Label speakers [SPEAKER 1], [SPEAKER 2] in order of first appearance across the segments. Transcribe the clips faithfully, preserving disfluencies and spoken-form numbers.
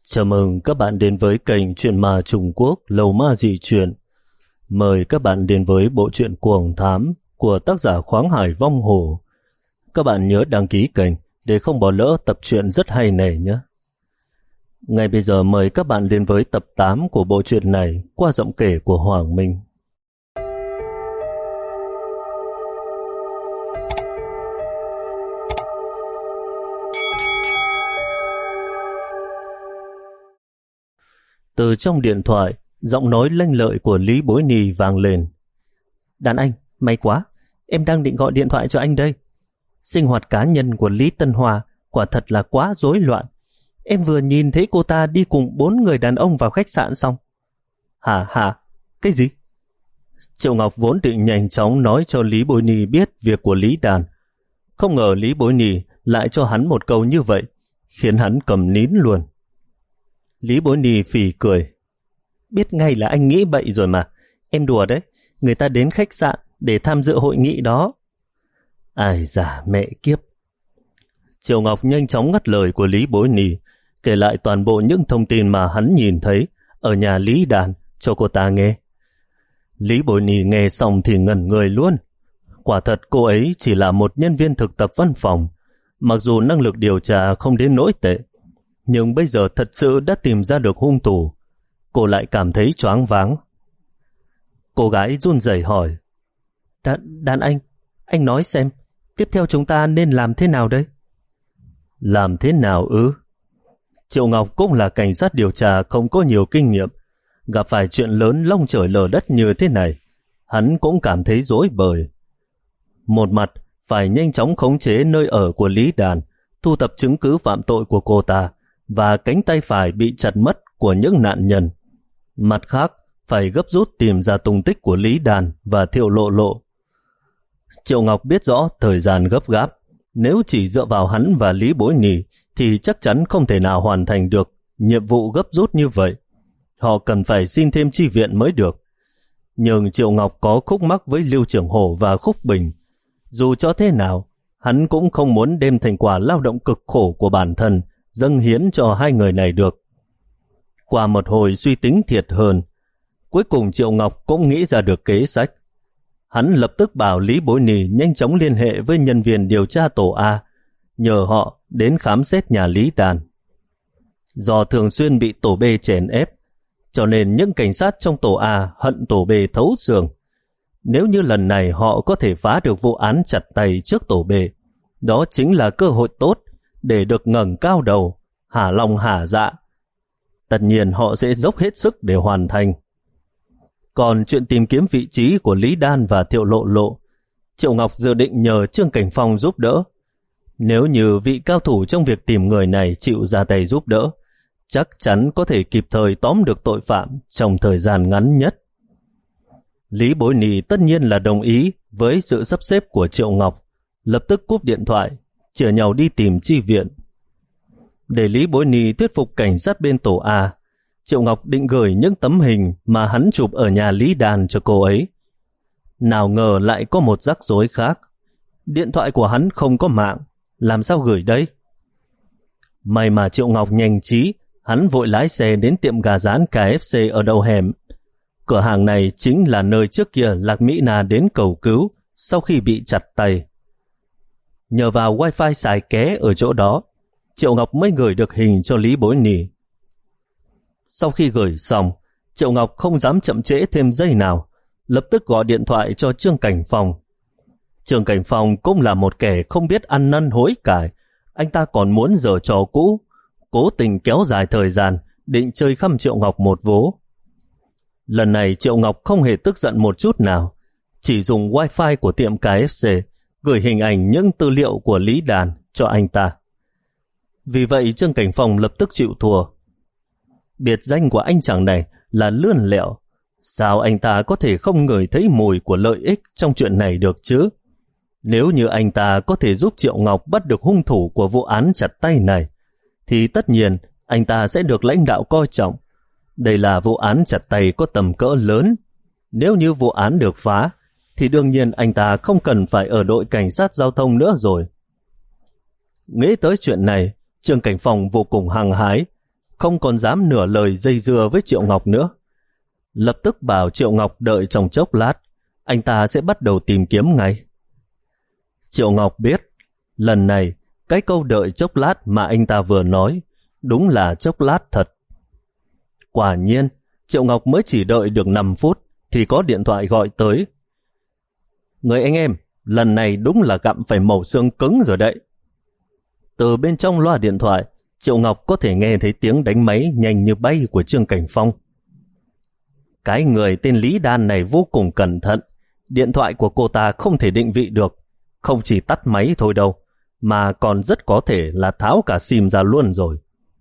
[SPEAKER 1] Chào mừng các bạn đến với kênh Chuyện Ma Trung Quốc Lầu Ma Dị Truyện. Mời các bạn đến với bộ truyện Cuồng Thám của tác giả Khoáng Hải Vong Hồ. Các bạn nhớ đăng ký kênh để không bỏ lỡ tập truyện rất hay này nhé. Ngay bây giờ mời các bạn đến với tập tám của bộ truyện này qua giọng kể của Hoàng Minh. Từ trong điện thoại, giọng nói lanh lợi của Lý Bối Nì vang lên. Đàn anh, may quá, em đang định gọi điện thoại cho anh đây. Sinh hoạt cá nhân của Lý Tân Hòa quả thật là quá rối loạn. Em vừa nhìn thấy cô ta đi cùng bốn người đàn ông vào khách sạn xong. Hả hả, cái gì? Triệu Ngọc vốn định nhanh chóng nói cho Lý Bối Nì biết việc của Lý Đàn. Không ngờ Lý Bối Nì lại cho hắn một câu như vậy, khiến hắn cầm nín luôn. Lý Bối Nì phì cười. Biết ngay là anh nghĩ bậy rồi mà. Em đùa đấy. Người ta đến khách sạn để tham dự hội nghị đó. Ai da mẹ kiếp. Triệu Ngọc nhanh chóng ngắt lời của Lý Bối Nì, kể lại toàn bộ những thông tin mà hắn nhìn thấy ở nhà Lý Đàn cho cô ta nghe. Lý Bối Nì nghe xong thì ngẩn người luôn. Quả thật cô ấy chỉ là một nhân viên thực tập văn phòng. Mặc dù năng lực điều tra không đến nỗi tệ, nhưng bây giờ thật sự đã tìm ra được hung thủ. Cô lại cảm thấy choáng váng. Cô gái run rẩy hỏi. Đàn, đàn anh, anh nói xem, tiếp theo chúng ta nên làm thế nào đây? Làm thế nào ư? Triệu Ngọc cũng là cảnh sát điều tra không có nhiều kinh nghiệm. Gặp phải chuyện lớn long trời lở đất như thế này, hắn cũng cảm thấy rối bời. Một mặt, phải nhanh chóng khống chế nơi ở của Lý Đàn, thu thập chứng cứ phạm tội của cô ta và cánh tay phải bị chặt mất của những nạn nhân. Mặt khác, phải gấp rút tìm ra tung tích của Lý Đàn và Thiệu Lộ Lộ. Triệu Ngọc biết rõ thời gian gấp gáp, nếu chỉ dựa vào hắn và Lý Bối Nì thì chắc chắn không thể nào hoàn thành được nhiệm vụ gấp rút như vậy. Họ cần phải xin thêm chi viện mới được. Nhưng Triệu Ngọc có khúc mắc với Lưu Trưởng Hổ và Khúc Bình. Dù cho thế nào, hắn cũng không muốn đem thành quả lao động cực khổ của bản thân dâng hiến cho hai người này được. Qua một hồi suy tính thiệt hơn, cuối cùng Triệu Ngọc cũng nghĩ ra được kế sách. Hắn lập tức bảo Lý Bối Nì nhanh chóng liên hệ với nhân viên điều tra tổ A, nhờ họ đến khám xét nhà Lý Đàn. Do thường xuyên bị tổ B chèn ép, cho nên những cảnh sát trong tổ A hận tổ B thấu xương. Nếu như lần này họ có thể phá được vụ án chặt tay trước tổ B, đó chính là cơ hội tốt để được ngẩng cao đầu, hả lòng hả dạ. Tất nhiên họ sẽ dốc hết sức để hoàn thành. Còn chuyện tìm kiếm vị trí của Lý Đan và Thiệu Lộ Lộ, Triệu Ngọc dự định nhờ Trương Cảnh Phong giúp đỡ. Nếu như vị cao thủ trong việc tìm người này chịu ra tay giúp đỡ, chắc chắn có thể kịp thời tóm được tội phạm trong thời gian ngắn nhất. Lý Bối Nì tất nhiên là đồng ý với sự sắp xếp của Triệu Ngọc, lập tức cúp điện thoại, chở nhau đi tìm chi viện. Để Lý Bối Nì thuyết phục cảnh sát bên tổ A, Triệu Ngọc định gửi những tấm hình mà hắn chụp ở nhà Lý Đàn cho cô ấy. Nào ngờ lại có một rắc rối khác. Điện thoại của hắn không có mạng, làm sao gửi đây? May mà Triệu Ngọc nhanh trí, hắn vội lái xe đến tiệm gà rán ca ép xê ở đầu hẻm. Cửa hàng này chính là nơi trước kia Lạc Mỹ Na đến cầu cứu sau khi bị chặt tay. Nhờ vào wifi xài ké ở chỗ đó, Triệu Ngọc mới gửi được hình cho Lý Bối Nì. Sau khi gửi xong, Triệu Ngọc không dám chậm trễ thêm giây nào, lập tức gọi điện thoại cho Trương Cảnh Phong. Trương Cảnh Phong cũng là một kẻ không biết ăn năn hối cải, anh ta còn muốn giở trò cũ, cố tình kéo dài thời gian, định chơi khăm Triệu Ngọc một vố. Lần này Triệu Ngọc không hề tức giận một chút nào, chỉ dùng wifi của tiệm ca ép xê gửi hình ảnh những tư liệu của Lý Đàn cho anh ta. Vì vậy Trương Cảnh Phong lập tức chịu thua. Biệt danh của anh chàng này là lươn lẹo. Sao anh ta có thể không ngửi thấy mùi của lợi ích trong chuyện này được chứ? Nếu như anh ta có thể giúp Triệu Ngọc bắt được hung thủ của vụ án chặt tay này, thì tất nhiên anh ta sẽ được lãnh đạo coi trọng. Đây là vụ án chặt tay có tầm cỡ lớn. Nếu như vụ án được phá, thì đương nhiên anh ta không cần phải ở đội cảnh sát giao thông nữa rồi. Nghĩ tới chuyện này, Trương Cảnh Phong vô cùng hăng hái. không còn dám nửa lời dây dưa với Triệu Ngọc nữa. Lập tức bảo Triệu Ngọc đợi trong chốc lát, anh ta sẽ bắt đầu tìm kiếm ngay. Triệu Ngọc biết, lần này, cái câu đợi chốc lát mà anh ta vừa nói, đúng là chốc lát thật. Quả nhiên, Triệu Ngọc mới chỉ đợi được năm phút, thì có điện thoại gọi tới. Người anh em, lần này đúng là gặm phải mẩu xương cứng rồi đấy. Từ bên trong loa điện thoại, Triệu Ngọc có thể nghe thấy tiếng đánh máy nhanh như bay của Trương Cảnh Phong. Cái người tên Lý Đan này vô cùng cẩn thận. Điện thoại của cô ta không thể định vị được. Không chỉ tắt máy thôi đâu, mà còn rất có thể là tháo cả sim ra luôn rồi.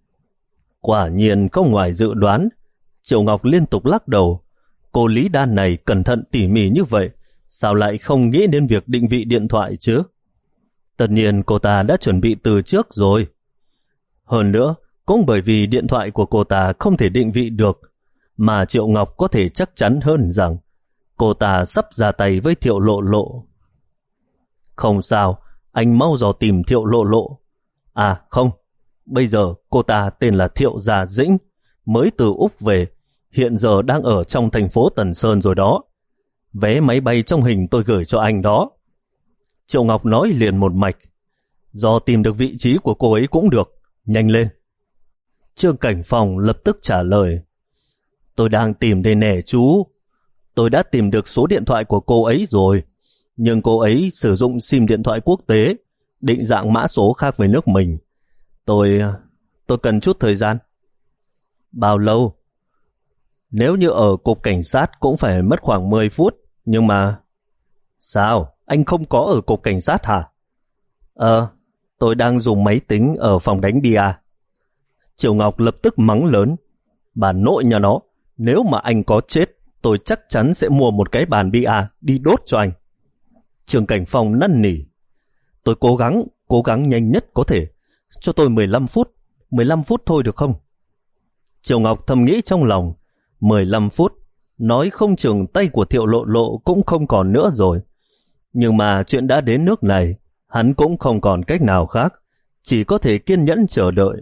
[SPEAKER 1] Quả nhiên không ngoài dự đoán. Triệu Ngọc liên tục lắc đầu. Cô Lý Đan này cẩn thận tỉ mỉ như vậy, sao lại không nghĩ đến việc định vị điện thoại chứ? Tất nhiên cô ta đã chuẩn bị từ trước rồi. Hơn nữa, cũng bởi vì điện thoại của cô ta không thể định vị được, mà Triệu Ngọc có thể chắc chắn hơn rằng cô ta sắp ra tay với Thiệu Lộ Lộ. Không sao, anh mau dò tìm Thiệu Lộ Lộ. À không, bây giờ cô ta tên là Thiệu Gia Dĩnh, mới từ Úc về, hiện giờ đang ở trong thành phố Tần Sơn rồi đó. Vé máy bay trong hình tôi gửi cho anh đó. Triệu Ngọc nói liền một mạch. Do tìm được vị trí của cô ấy cũng được, nhanh lên. Trương Cảnh Phong lập tức trả lời. Tôi đang tìm đây nè chú. Tôi đã tìm được số điện thoại của cô ấy rồi, nhưng cô ấy sử dụng sim điện thoại quốc tế, định dạng mã số khác với nước mình. Tôi... tôi cần chút thời gian. Bao lâu? Nếu như ở cục cảnh sát cũng phải mất khoảng mười phút, nhưng mà... Sao? Anh không có ở cục cảnh sát hả? Ờ, tôi đang dùng máy tính ở phòng đánh bia. Triệu Ngọc lập tức mắng lớn. Bà nội nhà nó, nếu mà anh có chết, tôi chắc chắn sẽ mua một cái bàn bia đi đốt cho anh. Trương Cảnh Phong năn nỉ. Tôi cố gắng, cố gắng nhanh nhất có thể. Cho tôi mười lăm phút, mười lăm phút thôi được không? Triệu Ngọc thầm nghĩ trong lòng. mười lăm phút, nói không chừng tay của Thiệu Lộ Lộ cũng không còn nữa rồi. Nhưng mà chuyện đã đến nước này, hắn cũng không còn cách nào khác, chỉ có thể kiên nhẫn chờ đợi.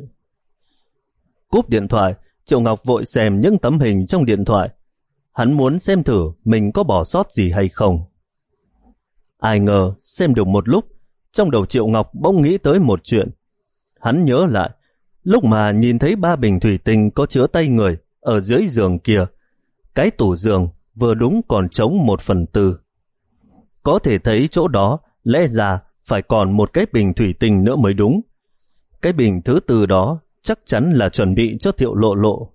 [SPEAKER 1] Cúp điện thoại, Triệu Ngọc vội xem những tấm hình trong điện thoại. Hắn muốn xem thử mình có bỏ sót gì hay không. Ai ngờ xem được một lúc, trong đầu Triệu Ngọc bỗng nghĩ tới một chuyện. Hắn nhớ lại, lúc mà nhìn thấy ba bình thủy tinh có chứa tay người ở dưới giường kia, cái tủ giường vừa đúng còn trống một phần tư. Có thể thấy chỗ đó lẽ ra phải còn một cái bình thủy tinh nữa mới đúng. Cái bình thứ tư đó chắc chắn là chuẩn bị cho Thiệu Lộ Lộ.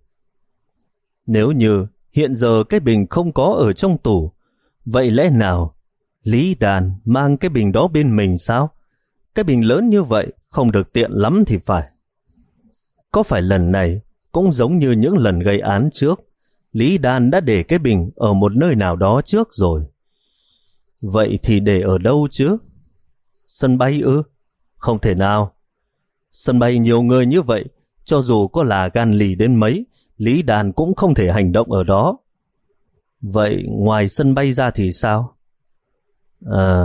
[SPEAKER 1] Nếu như hiện giờ cái bình không có ở trong tủ, vậy lẽ nào Lý Đàn mang cái bình đó bên mình sao? Cái bình lớn như vậy không được tiện lắm thì phải. Có phải lần này cũng giống như những lần gây án trước, Lý Đan đã để cái bình ở một nơi nào đó trước rồi? Vậy thì để ở đâu chứ? Sân bay ư? Không thể nào. Sân bay nhiều người như vậy, cho dù có là gan lì đến mấy, Lý Đan cũng không thể hành động ở đó. Vậy ngoài sân bay ra thì sao? À...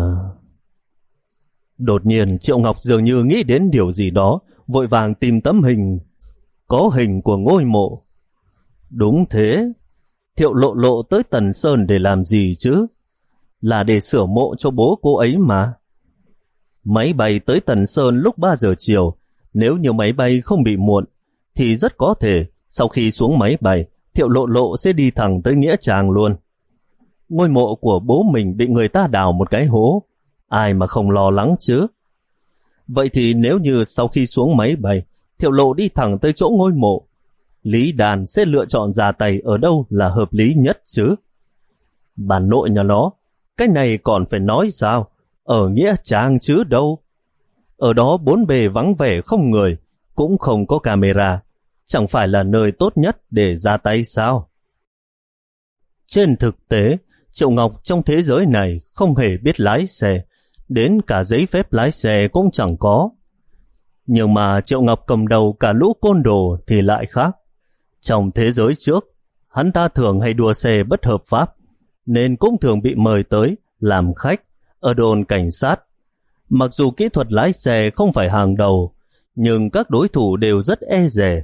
[SPEAKER 1] Đột nhiên Triệu Ngọc dường như nghĩ đến điều gì đó, vội vàng tìm tấm hình. Có hình của ngôi mộ. Đúng thế, Thiệu Lộ Lộ tới Tần Sơn để làm gì chứ? Là để sửa mộ cho bố cô ấy mà. Máy bay tới Tần Sơn lúc ba giờ chiều, nếu như máy bay không bị muộn, thì rất có thể sau khi xuống máy bay, Thiệu Lộ Lộ sẽ đi thẳng tới Nghĩa Trang luôn. Ngôi mộ của bố mình bị người ta đào một cái hố, ai mà không lo lắng chứ? Vậy thì nếu như sau khi xuống máy bay, Thiệu Lộ đi thẳng tới chỗ ngôi mộ, Lý Đàn sẽ lựa chọn ra tay ở đâu là hợp lý nhất chứ? Bà nội nhà nó, cái này còn phải nói sao? Ở Nghĩa Trang chứ đâu. Ở đó bốn bề vắng vẻ không người, cũng không có camera, chẳng phải là nơi tốt nhất để ra tay sao? Trên thực tế, Triệu Ngọc trong thế giới này không hề biết lái xe, đến cả giấy phép lái xe cũng chẳng có. Nhưng mà Triệu Ngọc cầm đầu cả lũ côn đồ thì lại khác. Trong thế giới trước, hắn ta thường hay đua xe bất hợp pháp, nên cũng thường bị mời tới làm khách ở đồn cảnh sát. Mặc dù kỹ thuật lái xe không phải hàng đầu, nhưng các đối thủ đều rất e dè.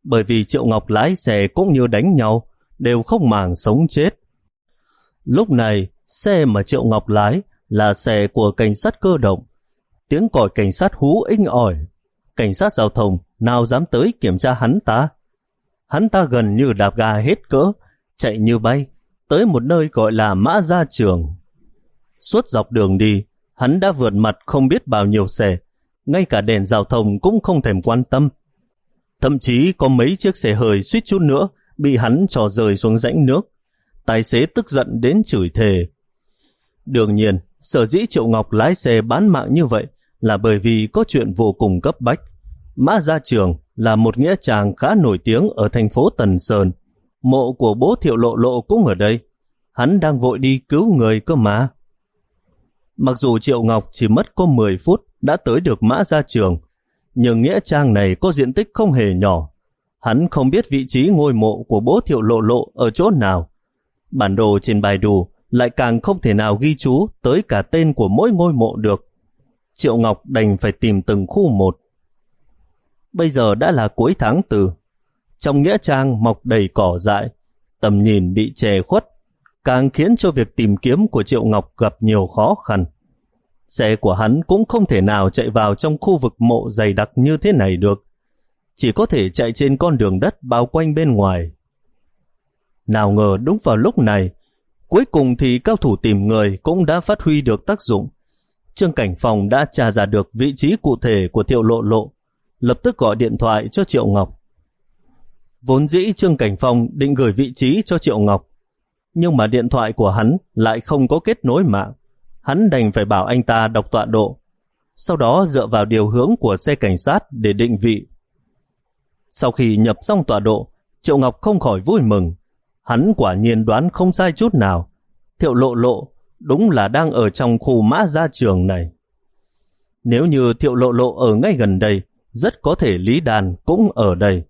[SPEAKER 1] bởi vì Triệu Ngọc lái xe cũng như đánh nhau, đều không màng sống chết. Lúc này, xe mà Triệu Ngọc lái là xe của cảnh sát cơ động. Tiếng còi cảnh sát hú inh ỏi. Cảnh sát giao thông nào dám tới kiểm tra hắn ta. Hắn ta gần như đạp ga hết cỡ, chạy như bay, tới một nơi gọi là Mã Gia Trường. Suốt dọc đường đi, hắn đã vượt mặt không biết bao nhiêu xe, ngay cả đèn giao thông cũng không thèm quan tâm. Thậm chí có mấy chiếc xe hơi suýt chút nữa bị hắn trò rơi xuống rãnh nước. Tài xế tức giận đến chửi thề. Đương nhiên, sở dĩ Triệu Ngọc lái xe bán mạng như vậy là bởi vì có chuyện vô cùng cấp bách. Mã Gia Trường là một nghĩa trang khá nổi tiếng ở thành phố Tần Sơn. Mộ của bố Thiệu Lộ Lộ cũng ở đây. Hắn đang vội đi cứu người cơ mà. Mặc dù Triệu Ngọc chỉ mất có mười phút đã tới được Mã Gia Trường, nhưng nghĩa trang này có diện tích không hề nhỏ. Hắn không biết vị trí ngôi mộ của bố Thiệu Lộ Lộ ở chỗ nào. Bản đồ trên bài đồ lại càng không thể nào ghi chú tới cả tên của mỗi ngôi mộ được. Triệu Ngọc đành phải tìm từng khu một. Bây giờ đã là cuối tháng tư. Trong nghĩa trang mọc đầy cỏ dại, tầm nhìn bị che khuất, càng khiến cho việc tìm kiếm của Triệu Ngọc gặp nhiều khó khăn. Xe của hắn cũng không thể nào chạy vào trong khu vực mộ dày đặc như thế này được, chỉ có thể chạy trên con đường đất bao quanh bên ngoài. Nào ngờ đúng vào lúc này, cuối cùng thì cao thủ tìm người cũng đã phát huy được tác dụng. Trương Cảnh Phong đã tra ra được vị trí cụ thể của Thiệu Lộ Lộ, lập tức gọi điện thoại cho Triệu Ngọc. Vốn dĩ Trương Cảnh Phong định gửi vị trí cho Triệu Ngọc, nhưng mà điện thoại của hắn lại không có kết nối mạng. Hắn đành phải bảo anh ta đọc tọa độ, sau đó dựa vào điều hướng của xe cảnh sát để định vị. Sau khi nhập xong tọa độ, Triệu Ngọc không khỏi vui mừng. Hắn quả nhiên đoán không sai chút nào. Thiệu Lộ Lộ đúng là đang ở trong khu Mã Gia Trường này. Nếu như Thiệu Lộ Lộ ở ngay gần đây, rất có thể Lý Đàn cũng ở đây.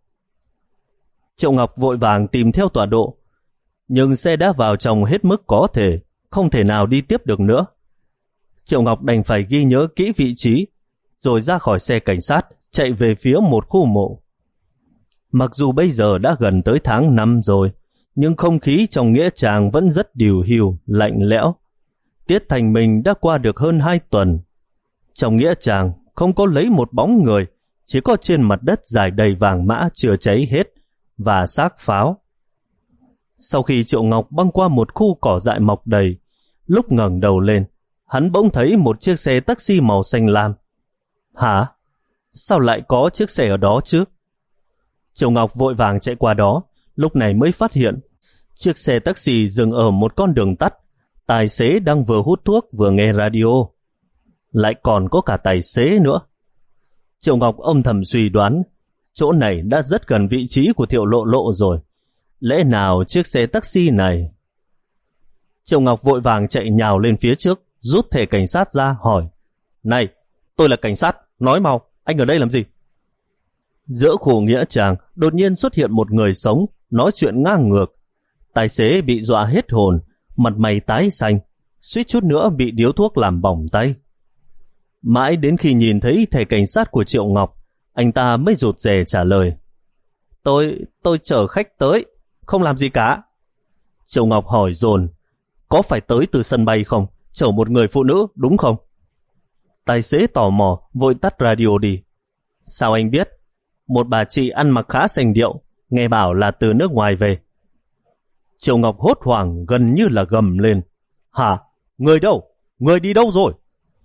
[SPEAKER 1] Triệu Ngọc vội vàng tìm theo tọa độ, nhưng xe đã vào trong hết mức có thể, không thể nào đi tiếp được nữa. Triệu Ngọc đành phải ghi nhớ kỹ vị trí, rồi ra khỏi xe cảnh sát, chạy về phía một khu mộ. Mặc dù bây giờ đã gần tới tháng năm rồi, nhưng không khí trong nghĩa trang vẫn rất điều hưu, lạnh lẽo. Tiết Thành Minh đã qua được hơn hai tuần. Trong nghĩa trang không có lấy một bóng người, chỉ có trên mặt đất dài đầy vàng mã chưa cháy hết và xác pháo. Sau khi Triệu Ngọc băng qua một khu cỏ dại mọc đầy, lúc ngẩng đầu lên, hắn bỗng thấy một chiếc xe taxi màu xanh lam. Hả? Sao lại có chiếc xe ở đó chứ? Triệu Ngọc vội vàng chạy qua đó, lúc này mới phát hiện chiếc xe taxi dừng ở một con đường tắt. Tài xế đang vừa hút thuốc vừa nghe radio. Lại còn có cả tài xế nữa. Triệu Ngọc âm thầm suy đoán, chỗ này đã rất gần vị trí của Thiệu Lộ Lộ rồi. Lẽ nào chiếc xe taxi này? Triệu Ngọc vội vàng chạy nhào lên phía trước, rút thẻ cảnh sát ra hỏi: Này, tôi là cảnh sát, nói mau, anh ở đây làm gì? Giữa khu nghĩa trang đột nhiên xuất hiện một người sống, nói chuyện ngang ngược. Tài xế bị dọa hết hồn, mặt mày tái xanh, suýt chút nữa bị điếu thuốc làm bỏng tay. Mãi đến khi nhìn thấy thẻ cảnh sát của Triệu Ngọc, anh ta mới rụt rè trả lời: Tôi, tôi chở khách tới, không làm gì cả. Triệu Ngọc hỏi dồn: Có phải tới từ sân bay không? Chở một người phụ nữ đúng không? Tài xế tò mò vội tắt radio đi. Sao anh biết? Một bà chị ăn mặc khá sành điệu, nghe bảo là từ nước ngoài về. Triệu Ngọc hốt hoảng gần như là gầm lên: Hả? Người đâu? Người đi đâu rồi?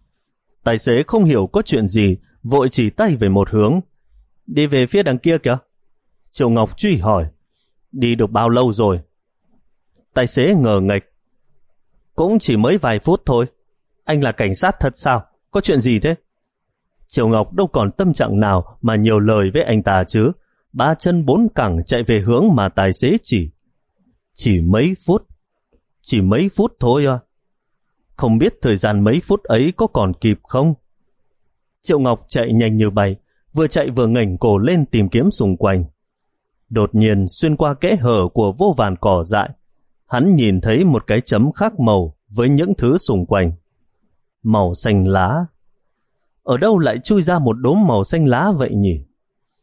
[SPEAKER 1] Tài xế không hiểu có chuyện gì, vội chỉ tay về một hướng. Đi về phía đằng kia kìa. Triệu Ngọc truy hỏi: Đi được bao lâu rồi? Tài xế ngờ nghệch: Cũng chỉ mới vài phút thôi. Anh là cảnh sát thật sao? Có chuyện gì thế? Triệu Ngọc đâu còn tâm trạng nào mà nhiều lời với anh ta chứ. Ba chân bốn cẳng chạy về hướng mà tài xế chỉ. Chỉ mấy phút. Chỉ mấy phút thôi à? Không biết thời gian mấy phút ấy có còn kịp không? Triệu Ngọc chạy nhanh như bay, vừa chạy vừa ngẩng cổ lên tìm kiếm xung quanh. Đột nhiên xuyên qua kẽ hở của vô vàn cỏ dại, hắn nhìn thấy một cái chấm khác màu với những thứ xung quanh. Màu xanh lá. Ở đâu lại chui ra một đốm màu xanh lá vậy nhỉ?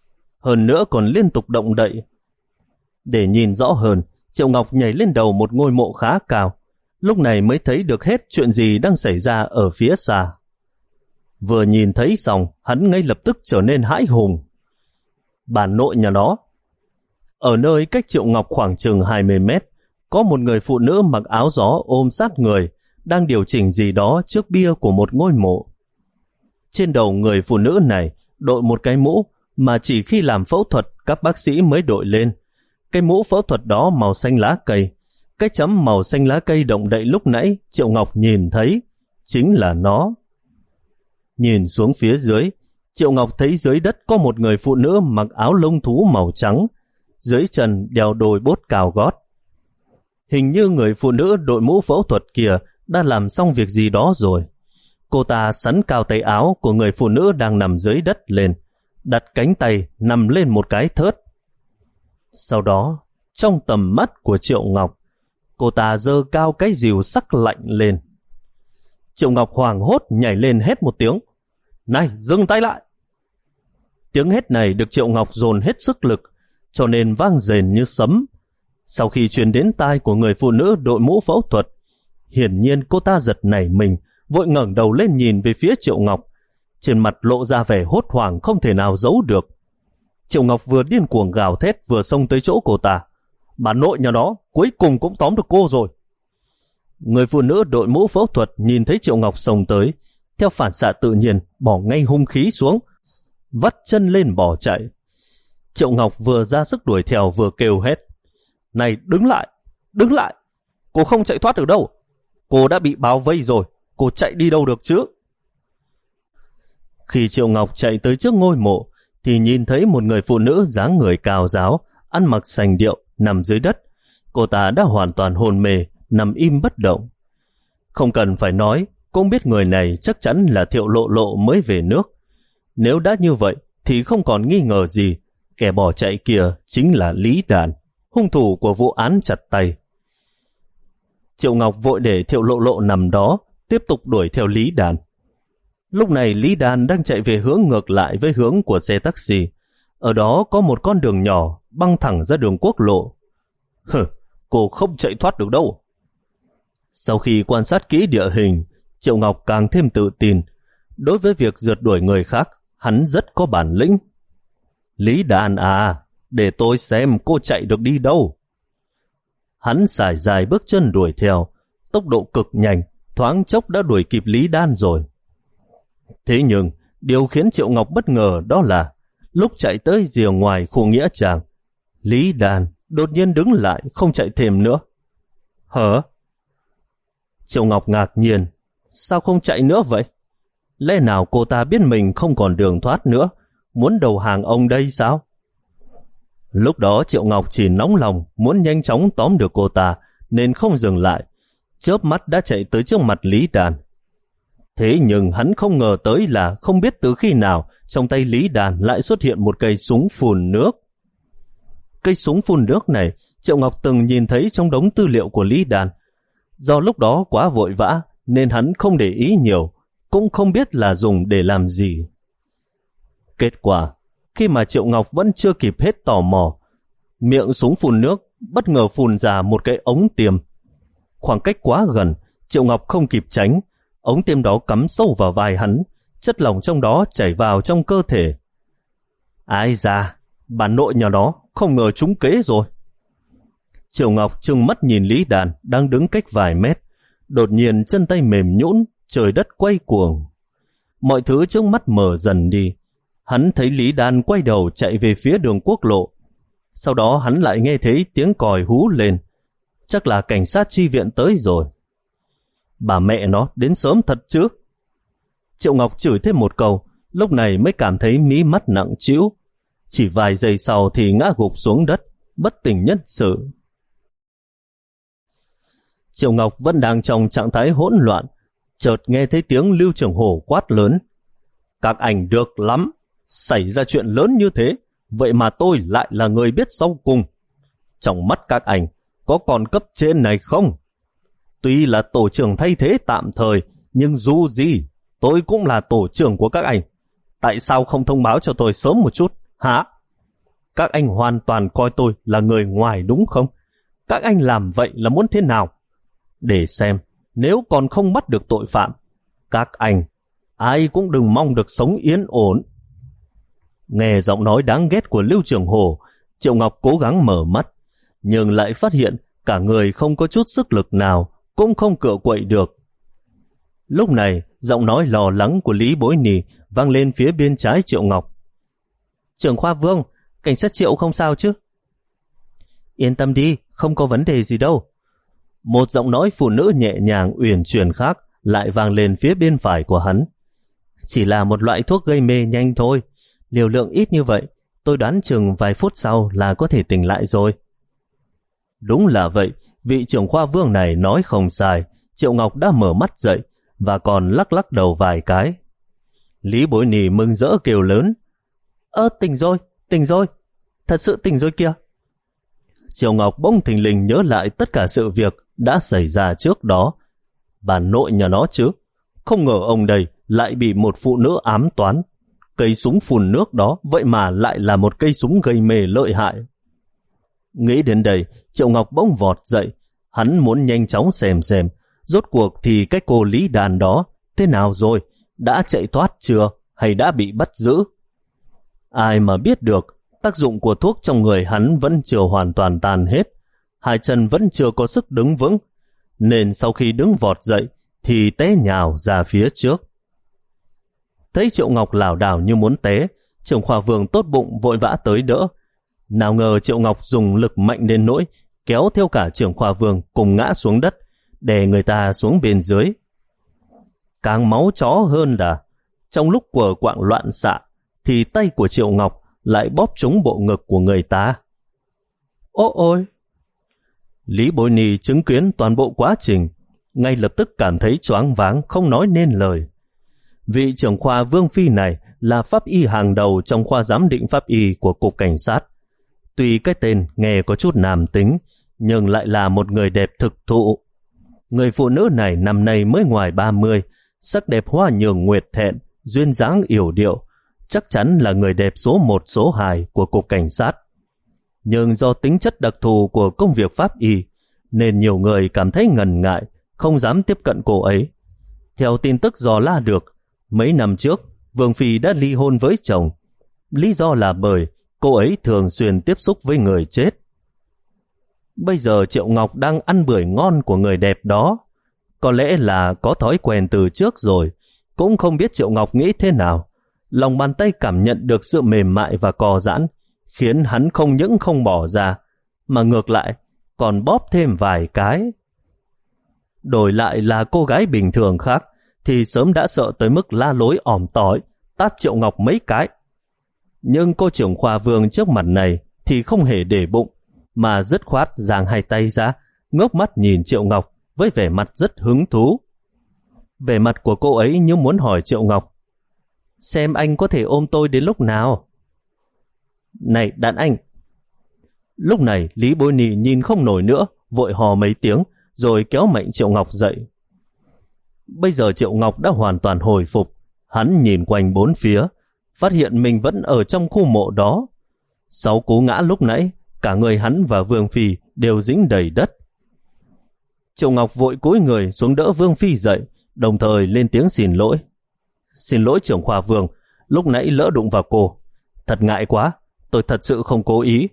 [SPEAKER 1] hơn nữa còn liên tục động đậy. Để nhìn rõ hơn, Triệu Ngọc nhảy lên đầu một ngôi mộ khá cao, lúc này mới thấy được hết chuyện gì đang xảy ra ở phía xa. Vừa nhìn thấy xong, hắn ngay lập tức trở nên hãi hùng. Bà nội nhà nó! Ở nơi cách Triệu Ngọc khoảng chừng hai mươi mét, có một người phụ nữ mặc áo gió ôm sát người, đang điều chỉnh gì đó trước bia của một ngôi mộ. Trên đầu người phụ nữ này đội một cái mũ mà chỉ khi làm phẫu thuật các bác sĩ mới đội lên. Cái mũ phẫu thuật đó màu xanh lá cây. Cái chấm màu xanh lá cây động đậy lúc nãy Triệu Ngọc nhìn thấy chính là nó. Nhìn xuống phía dưới, Triệu Ngọc thấy dưới đất có một người phụ nữ mặc áo lông thú màu trắng, dưới chân đeo đôi bốt cao gót. Hình như người phụ nữ đội mũ phẫu thuật kia đã làm xong việc gì đó rồi. Cô ta sắn cao tay áo của người phụ nữ đang nằm dưới đất lên, đặt cánh tay nằm lên một cái thớt. Sau đó, trong tầm mắt của Triệu Ngọc, cô ta giơ cao cái rìu sắc lạnh lên. Triệu Ngọc hoảng hốt nhảy lên hét một tiếng. Này, dừng tay lại! Tiếng hét này được Triệu Ngọc dồn hết sức lực, cho nên vang rền như sấm. Sau khi truyền đến tai của người phụ nữ đội mũ phẫu thuật, hiển nhiên cô ta giật nảy mình, vội ngẩng đầu lên nhìn về phía Triệu Ngọc. Trên mặt lộ ra vẻ hốt hoảng không thể nào giấu được. Triệu Ngọc vừa điên cuồng gào thét vừa xông tới chỗ cô ta. Bà nội nhà nó, cuối cùng cũng tóm được cô rồi. Người phụ nữ đội mũ phẫu thuật nhìn thấy Triệu Ngọc xông tới, theo phản xạ tự nhiên bỏ ngay hung khí xuống, vắt chân lên bỏ chạy. Triệu Ngọc vừa ra sức đuổi theo vừa kêu hét. Này, đứng lại, đứng lại, cô không chạy thoát được đâu. Cô đã bị bao vây rồi, cô chạy đi đâu được chứ? Khi Triệu Ngọc chạy tới trước ngôi mộ, thì nhìn thấy một người phụ nữ dáng người cao ráo, ăn mặc sành điệu, nằm dưới đất. Cô ta đã hoàn toàn hôn mê, nằm im bất động. Không cần phải nói, cũng biết người này chắc chắn là Thiệu Lộ Lộ mới về nước. Nếu đã như vậy, thì không còn nghi ngờ gì, kẻ bỏ chạy kia chính là Lý Đàn, hung thủ của vụ án chặt tay. Triệu Ngọc vội để Thiệu Lộ Lộ nằm đó, tiếp tục đuổi theo Lý Đàn. Lúc này Lý Đàn đang chạy về hướng ngược lại với hướng của xe taxi. Ở đó có một con đường nhỏ băng thẳng ra đường quốc lộ. Hừ, cô không chạy thoát được đâu. Sau khi quan sát kỹ địa hình, Triệu Ngọc càng thêm tự tin. Đối với việc rượt đuổi người khác, hắn rất có bản lĩnh. Lý Đàn à, để tôi xem cô chạy được đi đâu. Hắn sải dài bước chân đuổi theo, tốc độ cực nhanh, thoáng chốc đã đuổi kịp Lý Đan rồi. Thế nhưng, điều khiến Triệu Ngọc bất ngờ đó là, lúc chạy tới rìa ngoài khu nghĩa trang, Lý Đan đột nhiên đứng lại không chạy thêm nữa. Hả? Triệu Ngọc ngạc nhiên, sao không chạy nữa vậy? Lẽ nào cô ta biết mình không còn đường thoát nữa, muốn đầu hàng ông đây sao? Lúc đó Triệu Ngọc chỉ nóng lòng muốn nhanh chóng tóm được cô ta, nên không dừng lại, chớp mắt đã chạy tới trước mặt Lý Đàn. Thế nhưng hắn không ngờ tới là không biết từ khi nào trong tay Lý Đàn lại xuất hiện một cây súng phun nước. Cây súng phun nước này Triệu Ngọc từng nhìn thấy trong đống tư liệu của Lý Đàn. Do lúc đó quá vội vã nên hắn không để ý nhiều, cũng không biết là dùng để làm gì. Kết quả, khi mà Triệu Ngọc vẫn chưa kịp hết tò mò, miệng súng phun nước bất ngờ phun ra một cái ống tiêm. Khoảng cách quá gần, Triệu Ngọc không kịp tránh, ống tiêm đó cắm sâu vào vai hắn, chất lỏng trong đó chảy vào trong cơ thể. Ai da, bà nội nhà nó không ngờ trúng kế rồi. Triệu Ngọc trừng mắt nhìn Lý Đàn đang đứng cách vài mét, đột nhiên chân tay mềm nhũn, trời đất quay cuồng. Mọi thứ trước mắt mờ dần đi. Hắn thấy Lý Đàn quay đầu chạy về phía đường quốc lộ. Sau đó hắn lại nghe thấy tiếng còi hú lên. Chắc là cảnh sát chi viện tới rồi. Bà mẹ nó đến sớm thật chứ. Triệu Ngọc chửi thêm một câu, lúc này mới cảm thấy mí mắt nặng trĩu. Chỉ vài giây sau thì ngã gục xuống đất, bất tỉnh nhân sự. Triệu Ngọc vẫn đang trong trạng thái hỗn loạn, chợt nghe thấy tiếng Lưu Trường Hổ quát lớn. Các anh được lắm, xảy ra chuyện lớn như thế, vậy mà tôi lại là người biết sau cùng. Trong mắt các anh, có còn cấp trên này không? Tuy là tổ trưởng thay thế tạm thời, nhưng dù gì, tôi cũng là tổ trưởng của các anh. Tại sao không thông báo cho tôi sớm một chút, hả? các anh hoàn toàn coi tôi là người ngoài đúng không? Các anh làm vậy là muốn thế nào? Để xem, nếu còn không bắt được tội phạm, các anh, ai cũng đừng mong được sống yên ổn. Nghe giọng nói đáng ghét của Lưu Trường Hồ, Triệu Ngọc cố gắng mở mắt, nhưng lại phát hiện cả người không có chút sức lực nào, cũng không cựa quậy được. Lúc này, giọng nói lo lắng của Lý Bối Nì vang lên phía bên trái Triệu Ngọc. Trưởng khoa Vương, cảnh sát Triệu không sao chứ? Yên tâm đi, không có vấn đề gì đâu. Một giọng nói phụ nữ nhẹ nhàng uyển chuyển khác lại vang lên phía bên phải của hắn. Chỉ là một loại thuốc gây mê nhanh thôi, liều lượng ít như vậy, tôi đoán chừng vài phút sau là có thể tỉnh lại rồi. Đúng là vậy, vị trưởng khoa Vương này nói không sai, Triệu Ngọc đã mở mắt dậy và còn lắc lắc đầu vài cái. Lý Bối Nì mừng rỡ kêu lớn. Ơ, tỉnh rồi, tỉnh rồi, thật sự tỉnh rồi kìa. Triệu Ngọc bỗng thình lình nhớ lại tất cả sự việc đã xảy ra trước đó. Bà nội nhà nó chứ, không ngờ ông đây lại bị một phụ nữ ám toán. Cây súng phun nước đó vậy mà lại là một cây súng gây mê lợi hại. Nghĩ đến đây, Triệu Ngọc bỗng vọt dậy. Hắn muốn nhanh chóng xem xem rốt cuộc thì cái cô Lý Đàn đó thế nào rồi, đã chạy thoát chưa hay đã bị bắt giữ. Ai mà biết được, tác dụng của thuốc trong người hắn vẫn chưa hoàn toàn tan hết, hai chân vẫn chưa có sức đứng vững, nên sau khi đứng vọt dậy thì té nhào ra phía trước. Thấy Triệu Ngọc lảo đảo như muốn té, trưởng khoa Vương tốt bụng vội vã tới đỡ. Nào ngờ Triệu Ngọc dùng lực mạnh đến nỗi kéo theo cả trưởng khoa Vương cùng ngã xuống đất, đè người ta xuống bên dưới. Càng máu chó hơn đà, trong lúc của quạng loạn xạ thì tay của Triệu Ngọc lại bóp trúng bộ ngực của người ta. Ôi ôi! Lý Bối Nì chứng kiến toàn bộ quá trình, ngay lập tức cảm thấy choáng váng không nói nên lời. Vị trưởng khoa Vương Phi này là pháp y hàng đầu trong khoa giám định pháp y của Cục Cảnh sát. Tuy cái tên nghe có chút nam tính, nhưng lại là một người đẹp thực thụ. Người phụ nữ này năm nay mới ngoài ba mươi, sắc đẹp hoa nhường nguyệt thẹn, duyên dáng yểu điệu, chắc chắn là người đẹp số một số hai của Cục Cảnh sát. Nhưng do tính chất đặc thù của công việc pháp y, nên nhiều người cảm thấy ngần ngại, không dám tiếp cận cô ấy. Theo tin tức dò la được, mấy năm trước, Vương Phi đã ly hôn với chồng. Lý do là bởi cô ấy thường xuyên tiếp xúc với người chết. Bây giờ Triệu Ngọc đang ăn bưởi ngon của người đẹp đó. Có lẽ là có thói quen từ trước rồi, cũng không biết Triệu Ngọc nghĩ thế nào. Lòng bàn tay cảm nhận được sự mềm mại và co giãn, khiến hắn không những không bỏ ra, mà ngược lại còn bóp thêm vài cái. Đổi lại là cô gái bình thường khác, thì sớm đã sợ tới mức la lối ỏm tỏi, tát Triệu Ngọc mấy cái. Nhưng cô trưởng khoa Vương trước mặt này thì không hề để bụng, mà dứt khoát giang hai tay ra, ngước mắt nhìn Triệu Ngọc với vẻ mặt rất hứng thú. Vẻ mặt của cô ấy như muốn hỏi Triệu Ngọc, xem anh có thể ôm tôi đến lúc nào? Này đàn anh! Lúc này Lý Bối Nì nhìn không nổi nữa, vội hò mấy tiếng, rồi kéo mạnh Triệu Ngọc dậy. Bây giờ Triệu Ngọc đã hoàn toàn hồi phục, hắn nhìn quanh bốn phía, phát hiện mình vẫn ở trong khu mộ đó. Sau cú ngã lúc nãy, cả người hắn và Vương Phi đều dính đầy đất. Triệu Ngọc vội cúi người xuống đỡ Vương Phi dậy, đồng thời lên tiếng xin lỗi. Xin lỗi trưởng khoa Vương, lúc nãy lỡ đụng vào cô. Thật ngại quá, tôi thật sự không cố ý.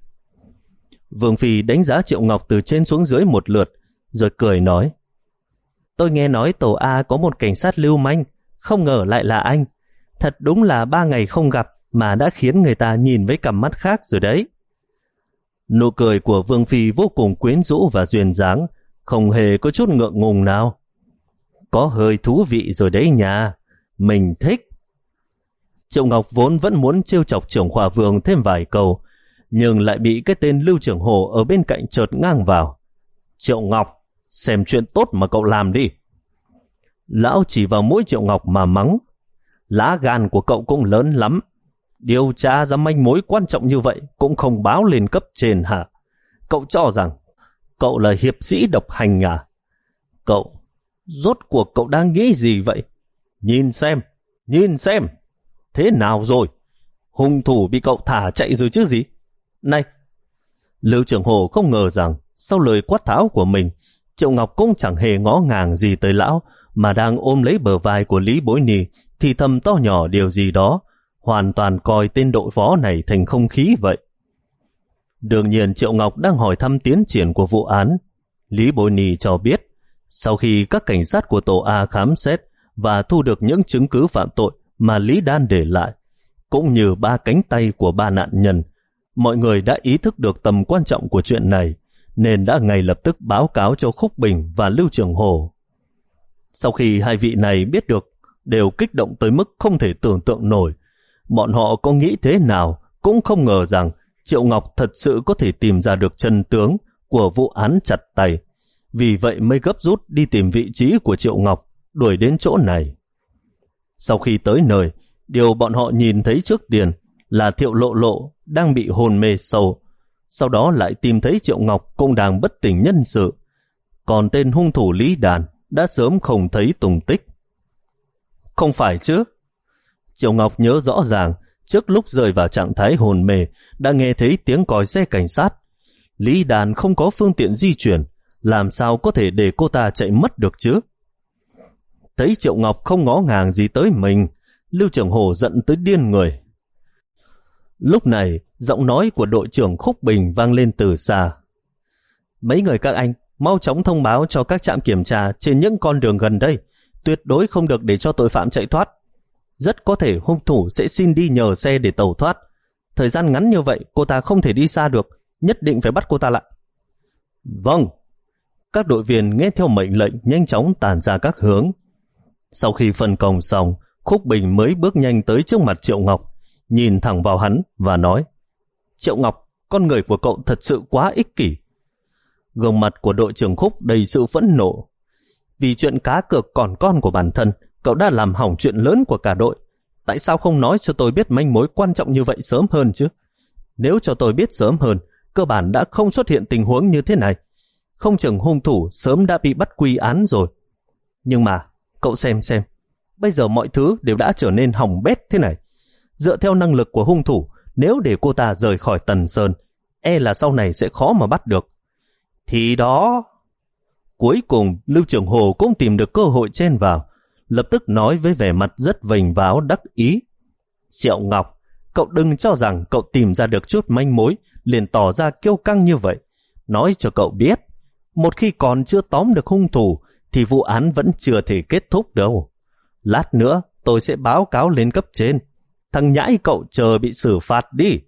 [SPEAKER 1] Vương Phi đánh giá Triệu Ngọc từ trên xuống dưới một lượt, rồi cười nói, tôi nghe nói tổ A có một cảnh sát lưu manh, không ngờ lại là anh. Thật đúng là ba ngày không gặp mà đã khiến người ta nhìn với cặp mắt khác rồi đấy. Nụ cười của Vương Phi vô cùng quyến rũ và duyên dáng, không hề có chút ngượng ngùng nào. Có hơi thú vị rồi đấy nha, mình thích. Triệu Ngọc vốn vẫn muốn trêu chọc trưởng khoa Vương thêm vài câu, nhưng lại bị cái tên Lưu Trưởng Hồ ở bên cạnh chợt ngang vào. Triệu Ngọc, xem chuyện tốt mà cậu làm đi. Lão chỉ vào mũi Triệu Ngọc mà mắng. Lá gan của cậu cũng lớn lắm. Điều tra ra manh mối quan trọng như vậy cũng không báo lên cấp trên hả? Cậu cho rằng cậu là hiệp sĩ độc hành à? Cậu, rốt cuộc cậu đang nghĩ gì vậy? Nhìn xem, nhìn xem. Thế nào rồi? Hung thủ bị cậu thả chạy rồi chứ gì? Này! Lưu Trường Hồ không ngờ rằng sau lời quát tháo của mình, Triệu Ngọc cũng chẳng hề ngó ngàng gì tới lão, mà đang ôm lấy bờ vai của Lý Bối Nì thì thầm to nhỏ điều gì đó, hoàn toàn coi tên đội phó này thành không khí vậy. Đương nhiên Triệu Ngọc đang hỏi thăm tiến triển của vụ án. Lý Bối Nì cho biết, sau khi các cảnh sát của tổ A khám xét và thu được những chứng cứ phạm tội mà Lý Đan để lại, cũng như ba cánh tay của ba nạn nhân, mọi người đã ý thức được tầm quan trọng của chuyện này, nên đã ngay lập tức báo cáo cho Khúc Bình và Lưu Trường Hồ. Sau khi hai vị này biết được, đều kích động tới mức không thể tưởng tượng nổi. Bọn họ có nghĩ thế nào cũng không ngờ rằng Triệu Ngọc thật sự có thể tìm ra được chân tướng của vụ án chặt tay. Vì vậy mới gấp rút đi tìm vị trí của Triệu Ngọc, đuổi đến chỗ này. Sau khi tới nơi, điều bọn họ nhìn thấy trước tiên là Thiệu Lộ Lộ đang bị hôn mê sâu. Sau đó lại tìm thấy Triệu Ngọc cũng đang bất tỉnh nhân sự. Còn tên hung thủ Lý Đàn đã sớm không thấy tung tích. Không phải chứ? Triệu Ngọc nhớ rõ ràng, trước lúc rơi vào trạng thái hồn mê, đã nghe thấy tiếng còi xe cảnh sát. Lý Đàn không có phương tiện di chuyển, làm sao có thể để cô ta chạy mất được chứ? Thấy Triệu Ngọc không ngó ngàng gì tới mình, Lưu Trường Hồ giận tới điên người. Lúc này, giọng nói của đội trưởng Khúc Bình vang lên từ xa. Mấy người các anh, mau chóng thông báo cho các trạm kiểm tra trên những con đường gần đây, tuyệt đối không được để cho tội phạm chạy thoát. Rất có thể hung thủ sẽ xin đi nhờ xe để tẩu thoát. Thời gian ngắn như vậy, cô ta không thể đi xa được, nhất định phải bắt cô ta lại. Vâng. Các đội viên nghe theo mệnh lệnh nhanh chóng tản ra các hướng. Sau khi phân công xong, Khúc Bình mới bước nhanh tới trước mặt Triệu Ngọc, nhìn thẳng vào hắn và nói: Triệu Ngọc, con người của cậu thật sự quá ích kỷ. Gương mặt của đội trưởng Khúc đầy sự phẫn nộ. Vì chuyện cá cược còn con của bản thân, cậu đã làm hỏng chuyện lớn của cả đội. Tại sao không nói cho tôi biết manh mối quan trọng như vậy sớm hơn chứ? Nếu cho tôi biết sớm hơn, cơ bản đã không xuất hiện tình huống như thế này. Không chừng hung thủ sớm đã bị bắt quy án rồi. Nhưng mà, cậu xem xem, bây giờ mọi thứ đều đã trở nên hỏng bét thế này. Dựa theo năng lực của hung thủ, nếu để cô ta rời khỏi Tần Sơn, e là sau này sẽ khó mà bắt được. Thì đó... Cuối cùng, Lưu Trường Hồ cũng tìm được cơ hội chen vào, lập tức nói với vẻ mặt rất vênh váo đắc ý. Triệu Ngọc, cậu đừng cho rằng cậu tìm ra được chút manh mối, liền tỏ ra kiêu căng như vậy. Nói cho cậu biết, một khi còn chưa tóm được hung thủ, thì vụ án vẫn chưa thể kết thúc đâu. Lát nữa, tôi sẽ báo cáo lên cấp trên. Thằng nhãi cậu chờ bị xử phạt đi.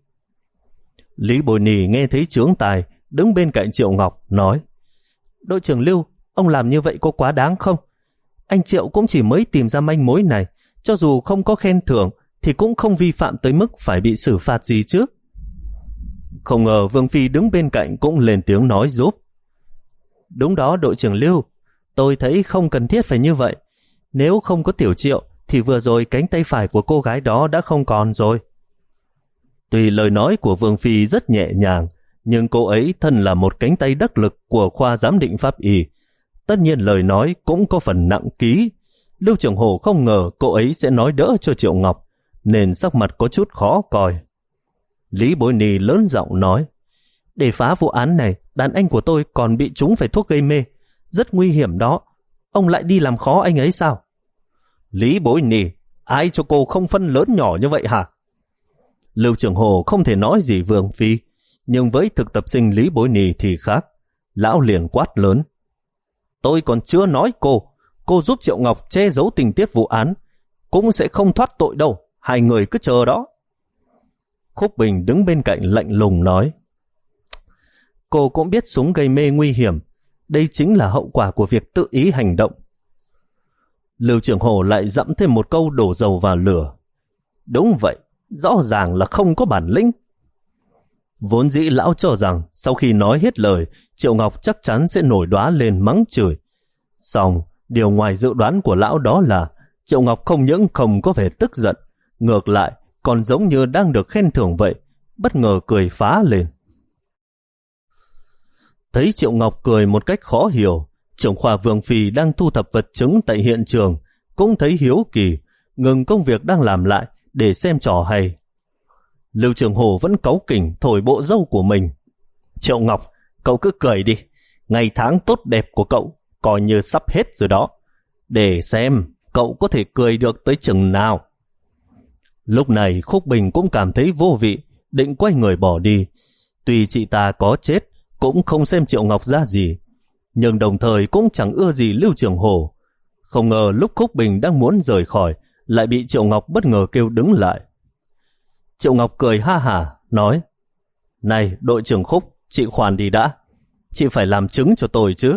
[SPEAKER 1] Lý Bồi Nì nghe thấy chướng tài, đứng bên cạnh Triệu Ngọc, nói: Đội trưởng Lưu, ông làm như vậy có quá đáng không? Anh Triệu cũng chỉ mới tìm ra manh mối này, cho dù không có khen thưởng, thì cũng không vi phạm tới mức phải bị xử phạt gì chứ. Không ngờ Vương Phi đứng bên cạnh cũng lên tiếng nói giúp. Đúng đó đội trưởng Lưu, tôi thấy không cần thiết phải như vậy. Nếu không có Tiểu Triệu, thì vừa rồi cánh tay phải của cô gái đó đã không còn rồi. Tuy lời nói của Vương Phi rất nhẹ nhàng, nhưng cô ấy thân là một cánh tay đắc lực của khoa giám định pháp y. Tất nhiên lời nói cũng có phần nặng ký. Lưu Trường Hồ không ngờ cô ấy sẽ nói đỡ cho Triệu Ngọc, nên sắc mặt có chút khó coi. Lý Bối Nì lớn giọng nói: Để phá vụ án này, đàn anh của tôi còn bị trúng phải thuốc gây mê. Rất nguy hiểm đó. Ông lại đi làm khó anh ấy sao? Lý Bối Nì, ai cho cô không phân lớn nhỏ như vậy hả? Lưu Trường Hồ không thể nói gì Vương Phi, nhưng với thực tập sinh Lý Bối Nì thì khác. Lão liền quát lớn: Tôi còn chưa nói cô, cô giúp Triệu Ngọc che giấu tình tiết vụ án, cũng sẽ không thoát tội đâu, hai người cứ chờ đó. Khúc Bình đứng bên cạnh lạnh lùng nói: Cô cũng biết súng gây mê nguy hiểm, đây chính là hậu quả của việc tự ý hành động. Lưu Trường Hồ lại dẫm thêm một câu đổ dầu vào lửa: Đúng vậy, rõ ràng là không có bản lĩnh. Vốn dĩ lão cho rằng sau khi nói hết lời, Triệu Ngọc chắc chắn sẽ nổi đoá lên mắng chửi. Song điều ngoài dự đoán của lão đó là Triệu Ngọc không những không có vẻ tức giận, ngược lại còn giống như đang được khen thưởng vậy, bất ngờ cười phá lên. Thấy Triệu Ngọc cười một cách khó hiểu, trưởng khoa Vương Phi đang thu thập vật chứng tại hiện trường cũng thấy hiếu kỳ, ngừng công việc đang làm lại để xem trò hay. Lưu Trường Hổ vẫn cáu kỉnh thổi bộ râu của mình. Triệu Ngọc, cậu cứ cười đi. Ngày tháng tốt đẹp của cậu coi như sắp hết rồi đó. Để xem cậu có thể cười được tới chừng nào. Lúc này Khúc Bình cũng cảm thấy vô vị, định quay người bỏ đi. Tuy chị ta có chết cũng không xem Triệu Ngọc ra gì, nhưng đồng thời cũng chẳng ưa gì Lưu Trường Hổ. Không ngờ lúc Khúc Bình đang muốn rời khỏi, lại bị Triệu Ngọc bất ngờ kêu đứng lại. Triệu Ngọc cười ha hả, nói: Này đội trưởng Khúc, chị khoan đi đã. Chị phải làm chứng cho tôi chứ.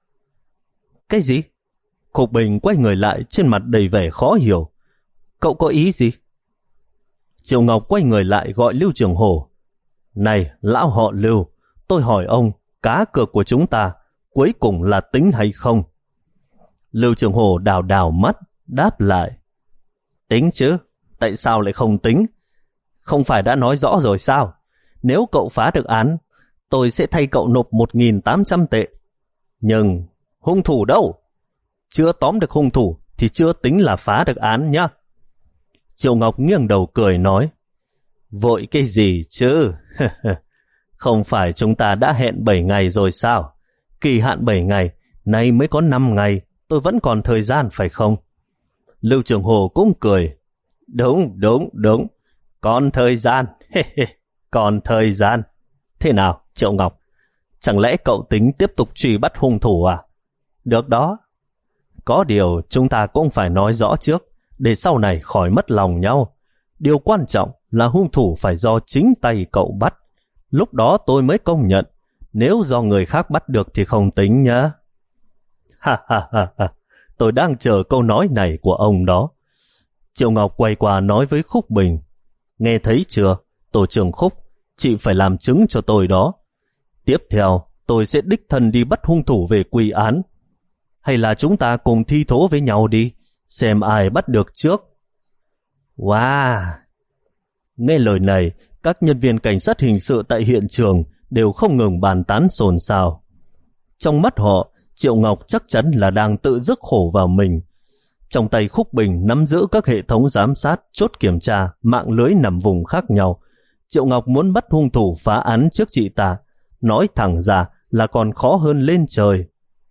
[SPEAKER 1] Cái gì? Khúc Bình quay người lại, trên mặt đầy vẻ khó hiểu. Cậu có ý gì? Triệu Ngọc quay người lại gọi Lưu Trường Hổ. Này lão họ Lưu, tôi hỏi ông, cá cược của chúng ta cuối cùng là tính hay không? Lưu Trường Hổ đào đào mắt, đáp lại: Tính chứ, tại sao lại không tính? Không phải đã nói rõ rồi sao? Nếu cậu phá được án, tôi sẽ thay cậu nộp một nghìn tám trăm tệ. Nhưng hung thủ đâu? Chưa tóm được hung thủ thì chưa tính là phá được án nhá. Triệu Ngọc nghiêng đầu cười nói: Vội cái gì chứ? Không phải chúng ta đã hẹn bảy ngày rồi sao? Kỳ hạn bảy ngày, nay mới có năm ngày, tôi vẫn còn thời gian phải không? Lưu Trường Hồ cũng cười: Đúng, đúng, đúng, còn thời gian, còn thời gian. Thế nào, Triệu Ngọc? Chẳng lẽ cậu tính tiếp tục truy bắt hung thủ à? Được đó. Có điều chúng ta cũng phải nói rõ trước, để sau này khỏi mất lòng nhau. Điều quan trọng là hung thủ phải do chính tay cậu bắt. Lúc đó tôi mới công nhận. Nếu do người khác bắt được thì không tính nhá. Ha ha ha ha. Tôi đang chờ câu nói này của ông đó. Triệu Ngọc quay qua nói với Khúc Bình: Nghe thấy chưa, tổ trưởng Khúc, chị phải làm chứng cho tôi đó. Tiếp theo, tôi sẽ đích thân đi bắt hung thủ về quy án. Hay là chúng ta cùng thi thố với nhau đi, xem ai bắt được trước. Wow! Nghe lời này, các nhân viên cảnh sát hình sự tại hiện trường đều không ngừng bàn tán xôn xao. Trong mắt họ, Triệu Ngọc chắc chắn là đang tự rước khổ vào mình. Trong tay Khúc Bình nắm giữ các hệ thống giám sát, chốt kiểm tra, mạng lưới nằm vùng khác nhau. Triệu Ngọc muốn bắt hung thủ phá án trước chị ta, nói thẳng ra là còn khó hơn lên trời.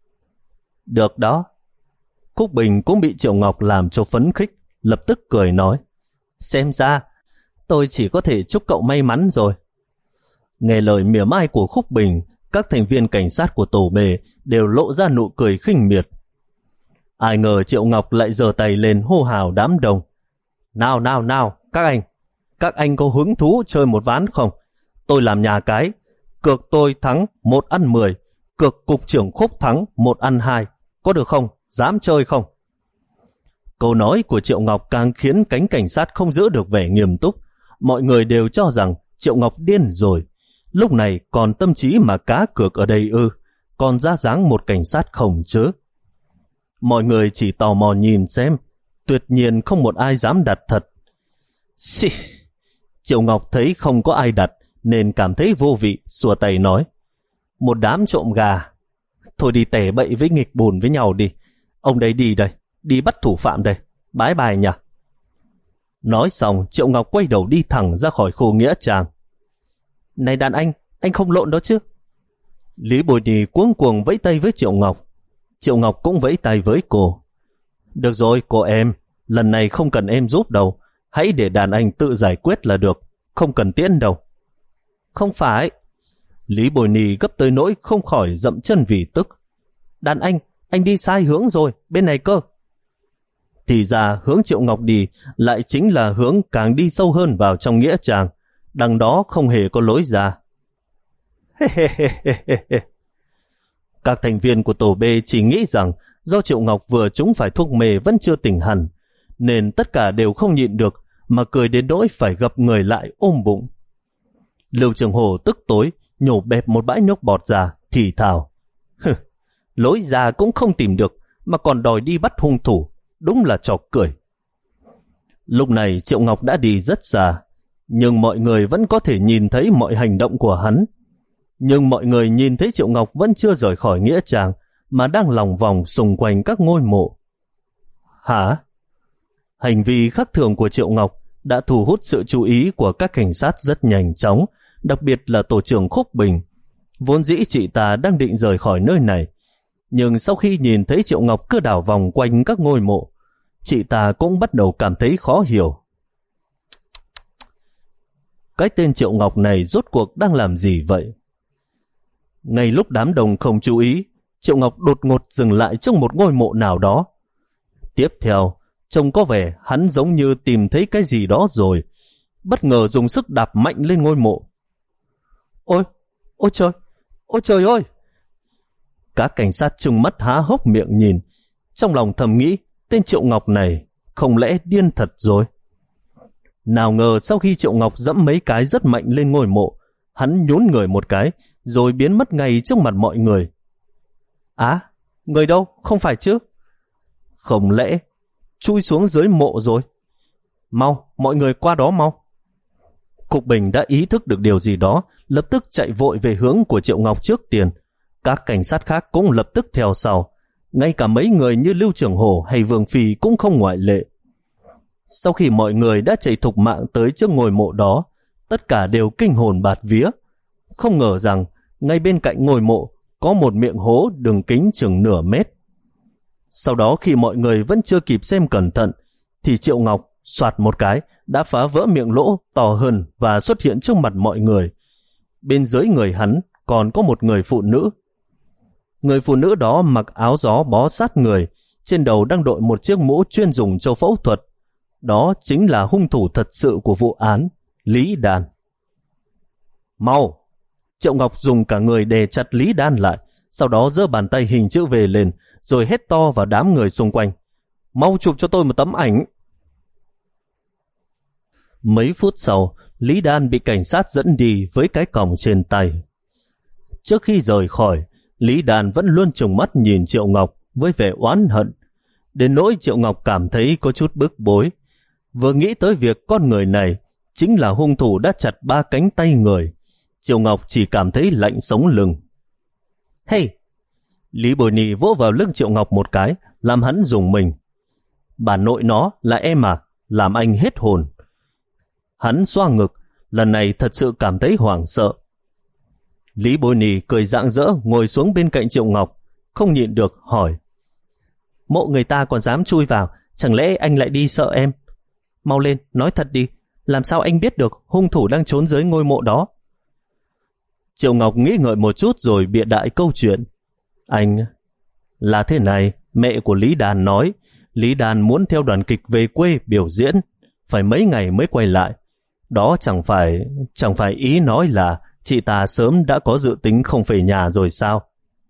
[SPEAKER 1] Được đó. Khúc Bình cũng bị Triệu Ngọc làm cho phấn khích, lập tức cười nói: Xem ra, tôi chỉ có thể chúc cậu may mắn rồi. Nghe lời mỉa mai của Khúc Bình, các thành viên cảnh sát của tổ B đều lộ ra nụ cười khinh miệt. Ai ngờ Triệu Ngọc lại giơ tay lên hô hào đám đông: Nào nào nào, các anh, các anh có hứng thú chơi một ván không? Tôi làm nhà cái, cược tôi thắng một ăn mười, cược cục trưởng Khúc thắng một ăn hai, có được không? Dám chơi không? Câu nói của Triệu Ngọc càng khiến cánh cảnh sát không giữ được vẻ nghiêm túc. Mọi người đều cho rằng Triệu Ngọc điên rồi. Lúc này còn tâm trí mà cá cược ở đây ư? Còn ra dáng một cảnh sát không chứ? Mọi người chỉ tò mò nhìn xem, tuyệt nhiên không một ai dám đặt thật. Xì! Triệu Ngọc thấy không có ai đặt nên cảm thấy vô vị, xua tay nói: Một đám trộm gà. Thôi đi tẻ bậy với nghịch bùn với nhau đi. Ông đây đi đây, đi bắt thủ phạm đây. Bái bài nhỉ? Nói xong, Triệu Ngọc quay đầu đi thẳng ra khỏi khu nghĩa trang. Này đàn anh, anh không lộn đó chứ? Lý Bồi Nì cuống cuồng vẫy tay với Triệu Ngọc. Triệu Ngọc cũng vẫy tay với cô. Được rồi cô em, lần này không cần em giúp đâu. Hãy để đàn anh tự giải quyết là được, không cần tiễn đâu. Không phải. Lý Bồi Nì gấp tới nỗi không khỏi dậm chân vì tức. Đàn anh, anh đi sai hướng rồi, bên này cơ. Thì ra hướng Triệu Ngọc đi lại chính là hướng càng đi sâu hơn vào trong nghĩa trang. Đằng đó không hề có lối ra. Các thành viên của tổ B chỉ nghĩ rằng do Triệu Ngọc vừa trúng phải thuốc mê vẫn chưa tỉnh hẳn, nên tất cả đều không nhịn được mà cười đến nỗi phải gập người lại ôm bụng. Lưu Trường Hồ tức tối nhổ bẹp một bãi nước bọt ra, thì thào: Lối ra cũng không tìm được mà còn đòi đi bắt hung thủ, đúng là trò cười. Lúc này Triệu Ngọc đã đi rất xa, nhưng mọi người vẫn có thể nhìn thấy mọi hành động của hắn. Nhưng mọi người nhìn thấy Triệu Ngọc vẫn chưa rời khỏi nghĩa trang mà đang lòng vòng xung quanh các ngôi mộ. Hả? Hành vi khác thường của Triệu Ngọc đã thu hút sự chú ý của các cảnh sát rất nhanh chóng, đặc biệt là tổ trưởng Khúc Bình. Vốn dĩ chị ta đang định rời khỏi nơi này, nhưng sau khi nhìn thấy Triệu Ngọc cứ đảo vòng quanh các ngôi mộ, chị ta cũng bắt đầu cảm thấy khó hiểu. Cái tên Triệu Ngọc này rốt cuộc đang làm gì vậy? Ngay lúc đám đông không chú ý, Triệu Ngọc đột ngột dừng lại trong một ngôi mộ nào đó. Tiếp theo, trông có vẻ hắn giống như tìm thấy cái gì đó rồi, bất ngờ dùng sức đạp mạnh lên ngôi mộ. Ôi, ôi trời, ôi trời ơi! Các cảnh sát trừng mắt há hốc miệng nhìn, trong lòng thầm nghĩ, tên Triệu Ngọc này không lẽ điên thật rồi? Nào ngờ sau khi Triệu Ngọc dẫm mấy cái rất mạnh lên ngôi mộ, hắn nhún người một cái, rồi biến mất ngay trước mặt mọi người. Á, người đâu? Không phải chứ? Không lẽ chui xuống dưới mộ rồi? Mau, mọi người qua đó mau. Cục Bình đã ý thức được điều gì đó, lập tức chạy vội về hướng của Triệu Ngọc trước tiền. Các cảnh sát khác cũng lập tức theo sau. Ngay cả mấy người như Lưu Trường Hổ hay Vương Phi cũng không ngoại lệ. Sau khi mọi người đã chạy thục mạng tới trước ngôi mộ đó, tất cả đều kinh hồn bạt vía. Không ngờ rằng ngay bên cạnh ngôi mộ có một miệng hố đường kính chừng nửa mét. Sau đó khi mọi người vẫn chưa kịp xem cẩn thận, thì Triệu Ngọc soạt một cái đã phá vỡ miệng lỗ to hơn và xuất hiện trước mặt mọi người. Bên dưới người hắn còn có một người phụ nữ. Người phụ nữ đó mặc áo gió bó sát người, trên đầu đang đội một chiếc mũ chuyên dùng cho phẫu thuật. Đó chính là hung thủ thật sự của vụ án, Lý Đan. Mau! Triệu Ngọc dùng cả người đè chặt Lý Đan lại, sau đó giơ bàn tay hình chữ V lên, rồi hét to vào đám người xung quanh. Mau chụp cho tôi một tấm ảnh! Mấy phút sau, Lý Đan bị cảnh sát dẫn đi với cái còng trên tay. Trước khi rời khỏi, Lý Đan vẫn luôn trừng mắt nhìn Triệu Ngọc với vẻ oán hận. Đến nỗi Triệu Ngọc cảm thấy có chút bức bối. Vừa nghĩ tới việc con người này chính là hung thủ đã chặt ba cánh tay người, Triệu Ngọc chỉ cảm thấy lạnh sống lưng. Hey! Lý Bồi Nì vỗ vào lưng Triệu Ngọc một cái, làm hắn rùng mình. Bà nội nó là em à? Làm anh hết hồn. Hắn xoa ngực, lần này thật sự cảm thấy hoảng sợ. Lý Bồi Nì cười rạng rỡ ngồi xuống bên cạnh Triệu Ngọc, không nhịn được hỏi. Mộ người ta còn dám chui vào, chẳng lẽ anh lại đi sợ em? Mau lên, nói thật đi, làm sao anh biết được hung thủ đang trốn dưới ngôi mộ đó? Triệu Ngọc nghĩ ngợi một chút rồi bịa đại câu chuyện. Anh... Là thế này, mẹ của Lý Đàn nói, Lý Đàn muốn theo đoàn kịch về quê biểu diễn, phải mấy ngày mới quay lại. Đó chẳng phải... chẳng phải ý nói là chị ta sớm đã có dự tính không về nhà rồi sao?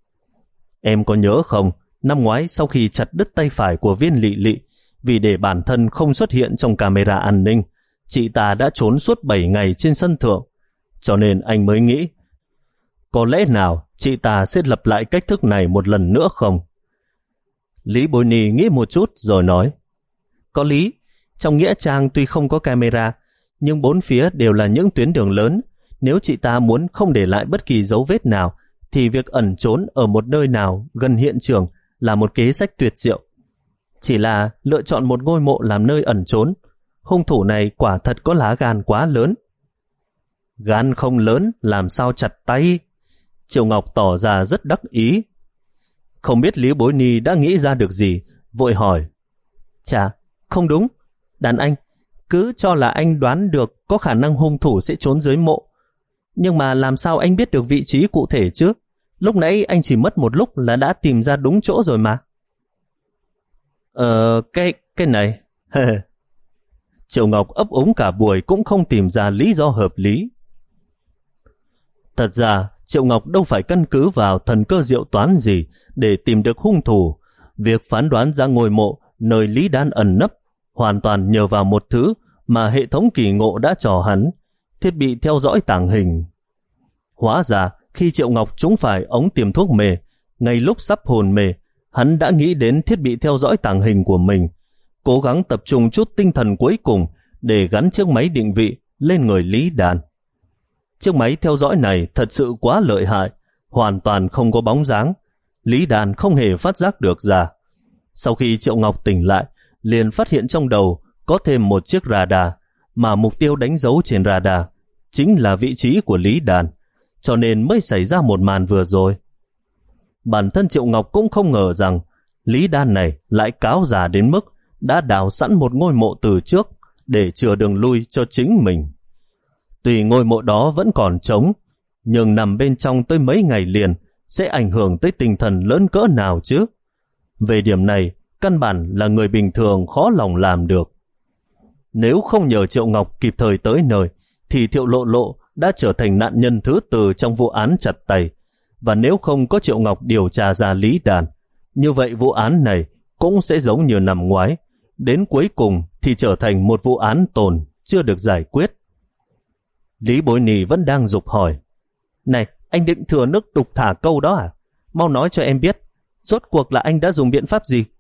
[SPEAKER 1] Em có nhớ không, năm ngoái sau khi chặt đứt tay phải của Viên Lị Lị, vì để bản thân không xuất hiện trong camera an ninh, chị ta đã trốn suốt bảy ngày trên sân thượng. Cho nên anh mới nghĩ, có lẽ nào chị ta sẽ lập lại cách thức này một lần nữa không? Lý Bồi Nì nghĩ một chút rồi nói, có lý, trong nghĩa trang tuy không có camera, nhưng bốn phía đều là những tuyến đường lớn. Nếu chị ta muốn không để lại bất kỳ dấu vết nào, thì việc ẩn trốn ở một nơi nào gần hiện trường là một kế sách tuyệt diệu. Chỉ là lựa chọn một ngôi mộ làm nơi ẩn trốn, hung thủ này quả thật có lá gan quá lớn. Gan không lớn làm sao chặt tay? Triệu Ngọc tỏ ra rất đắc ý. Không biết Lý Bối Ni đã nghĩ ra được gì, vội hỏi. Chà, không đúng. Đàn anh, cứ cho là anh đoán được có khả năng hung thủ sẽ trốn dưới mộ. Nhưng mà làm sao anh biết được vị trí cụ thể chứ? Lúc nãy anh chỉ mất một lúc là đã tìm ra đúng chỗ rồi mà. Ờ, cái, cái này... Triệu Ngọc ấp úng cả buổi cũng không tìm ra lý do hợp lý. Thật ra, Triệu Ngọc đâu phải căn cứ vào thần cơ diệu toán gì để tìm được hung thủ. Việc phán đoán ra ngôi mộ nơi Lý Đan ẩn nấp hoàn toàn nhờ vào một thứ mà hệ thống kỳ ngộ đã cho hắn, thiết bị theo dõi tàng hình. Hóa ra, khi Triệu Ngọc trúng phải ống tiêm thuốc mê, ngay lúc sắp hồn mê, hắn đã nghĩ đến thiết bị theo dõi tàng hình của mình, cố gắng tập trung chút tinh thần cuối cùng để gắn chiếc máy định vị lên người Lý Đan. Chiếc máy theo dõi này thật sự quá lợi hại, hoàn toàn không có bóng dáng. Lý Đan không hề phát giác được ra. Sau khi Triệu Ngọc tỉnh lại, liền phát hiện trong đầu có thêm một chiếc radar, mà mục tiêu đánh dấu trên radar chính là vị trí của Lý Đàn, cho nên mới xảy ra một màn vừa rồi. Bản thân Triệu Ngọc cũng không ngờ rằng Lý Đan này lại cáo già đến mức đã đào sẵn một ngôi mộ từ trước để chừa đường lui cho chính mình. Tuy ngôi mộ đó vẫn còn trống, nhưng nằm bên trong tới mấy ngày liền sẽ ảnh hưởng tới tinh thần lớn cỡ nào chứ. Về điểm này, căn bản là người bình thường khó lòng làm được. Nếu không nhờ Triệu Ngọc kịp thời tới nơi, thì Thiệu Lộ Lộ đã trở thành nạn nhân thứ tư trong vụ án chặt tay. Và nếu không có Triệu Ngọc điều tra ra Lý Đàn, như vậy vụ án này cũng sẽ giống như năm ngoái, đến cuối cùng thì trở thành một vụ án tồn chưa được giải quyết. Lý Bối Nì vẫn đang giục hỏi, này, anh định thừa nước đục thả câu đó à? Mau nói cho em biết, rốt cuộc là anh đã dùng biện pháp gì?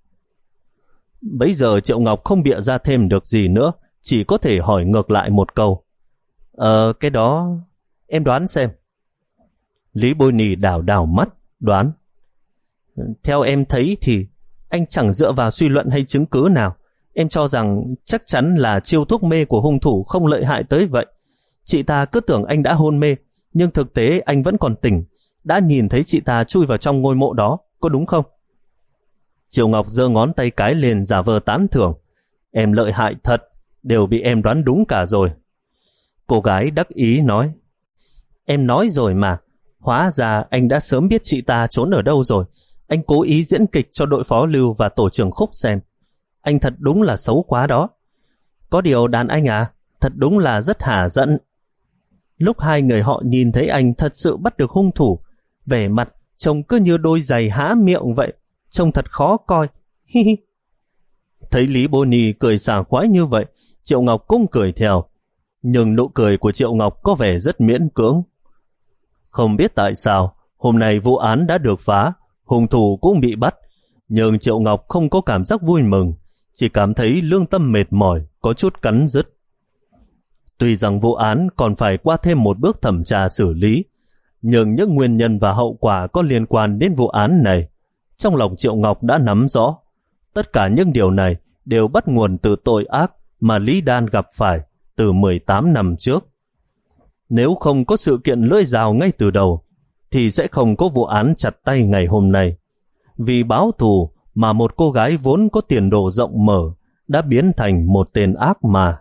[SPEAKER 1] Bấy giờ Triệu Ngọc không bịa ra thêm được gì nữa, chỉ có thể hỏi ngược lại một câu. Ờ, cái đó, em đoán xem. Lý Bối Nì đảo đảo mắt, đoán. Theo em thấy thì anh chẳng dựa vào suy luận hay chứng cứ nào. Em cho rằng chắc chắn là chiêu thuốc mê của hung thủ không lợi hại tới vậy. Chị ta cứ tưởng anh đã hôn mê, nhưng thực tế anh vẫn còn tỉnh, đã nhìn thấy chị ta chui vào trong ngôi mộ đó, có đúng không? Triệu Ngọc giơ ngón tay cái lên giả vờ tán thưởng. Em lợi hại thật, đều bị em đoán đúng cả rồi. Cô gái đắc ý nói, em nói rồi mà, hóa ra anh đã sớm biết chị ta trốn ở đâu rồi. Anh cố ý diễn kịch cho đội phó Lưu và tổ trưởng Khúc xem. Anh thật đúng là xấu quá đó. Có điều đàn anh à, thật đúng là rất hả giận. Lúc hai người họ nhìn thấy anh thật sự bắt được hung thủ, vẻ mặt trông cứ như đôi giày há miệng vậy, trông thật khó coi. Hi hi. Thấy Lý Bô Nì cười sảng khoái như vậy, Triệu Ngọc cũng cười theo. Nhưng nụ cười của Triệu Ngọc có vẻ rất miễn cưỡng. Không biết tại sao, hôm nay vụ án đã được phá, hung thủ cũng bị bắt, nhưng Triệu Ngọc không có cảm giác vui mừng, chỉ cảm thấy lương tâm mệt mỏi, có chút cắn rứt. Tuy rằng vụ án còn phải qua thêm một bước thẩm tra xử lý, nhưng những nguyên nhân và hậu quả có liên quan đến vụ án này, trong lòng Triệu Ngọc đã nắm rõ. Tất cả những điều này đều bắt nguồn từ tội ác mà Lý Đan gặp phải từ mười tám năm trước. Nếu không có sự kiện lưỡi dao ngay từ đầu, thì sẽ không có vụ án chặt tay ngày hôm nay. Vì báo thù mà một cô gái vốn có tiền đồ rộng mở đã biến thành một tên ác ma.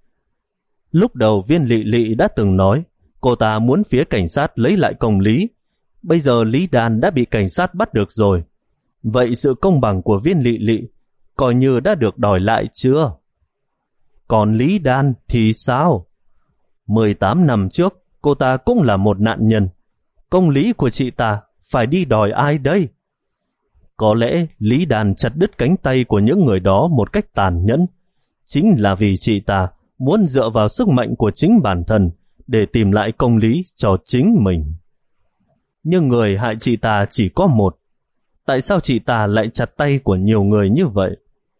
[SPEAKER 1] Lúc đầu Viên Lị Lị đã từng nói cô ta muốn phía cảnh sát lấy lại công lý. Bây giờ Lý Đan đã bị cảnh sát bắt được rồi. Vậy sự công bằng của Viên Lị Lị coi như đã được đòi lại chưa? Còn Lý Đan thì sao? mười tám năm trước cô ta cũng là một nạn nhân. Công lý của chị ta phải đi đòi ai đây? Có lẽ Lý Đan chặt đứt cánh tay của những người đó một cách tàn nhẫn, chính là vì chị ta muốn dựa vào sức mạnh của chính bản thân để tìm lại công lý cho chính mình. Nhưng người hại chị ta chỉ có một. Tại sao chị ta lại chặt tay của nhiều người như vậy?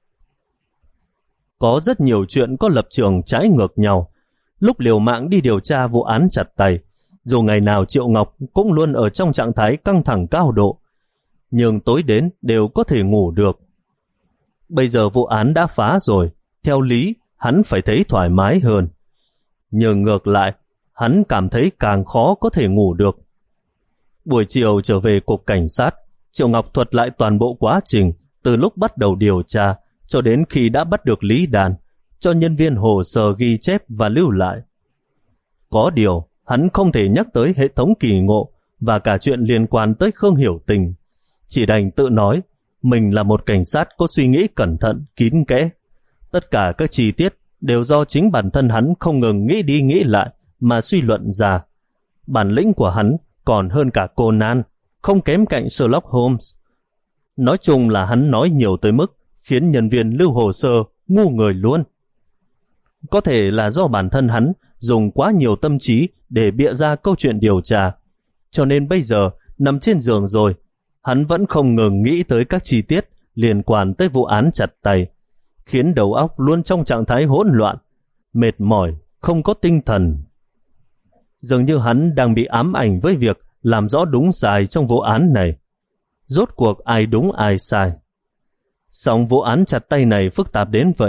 [SPEAKER 1] Có rất nhiều chuyện có lập trường trái ngược nhau. Lúc liều mạng đi điều tra vụ án chặt tay, dù ngày nào Triệu Ngọc cũng luôn ở trong trạng thái căng thẳng cao độ, nhưng tối đến đều có thể ngủ được. Bây giờ vụ án đã phá rồi, theo lý hắn phải thấy thoải mái hơn. Nhưng ngược lại, hắn cảm thấy càng khó có thể ngủ được. Buổi chiều trở về cục cảnh sát, Triệu Ngọc thuật lại toàn bộ quá trình từ lúc bắt đầu điều tra cho đến khi đã bắt được Lý Đan, cho nhân viên hồ sơ ghi chép và lưu lại. Có điều, hắn không thể nhắc tới hệ thống kỳ ngộ và cả chuyện liên quan tới Khương Hiểu Tình. Chỉ đành tự nói, mình là một cảnh sát có suy nghĩ cẩn thận, kín kẽ. Tất cả các chi tiết đều do chính bản thân hắn không ngừng nghĩ đi nghĩ lại mà suy luận ra. Bản lĩnh của hắn còn hơn cả Conan, không kém cạnh Sherlock Holmes. Nói chung là hắn nói nhiều tới mức khiến nhân viên lưu hồ sơ ngu người luôn. Có thể là do bản thân hắn dùng quá nhiều tâm trí để bịa ra câu chuyện điều tra, cho nên bây giờ nằm trên giường rồi, hắn vẫn không ngừng nghĩ tới các chi tiết liên quan tới vụ án chặt tay, khiến đầu óc luôn trong trạng thái hỗn loạn, mệt mỏi, không có tinh thần. Dường như hắn đang bị ám ảnh với việc làm rõ đúng sai trong vụ án này. Rốt cuộc ai đúng ai sai? Song vụ án chặt tay này phức tạp đến vậy,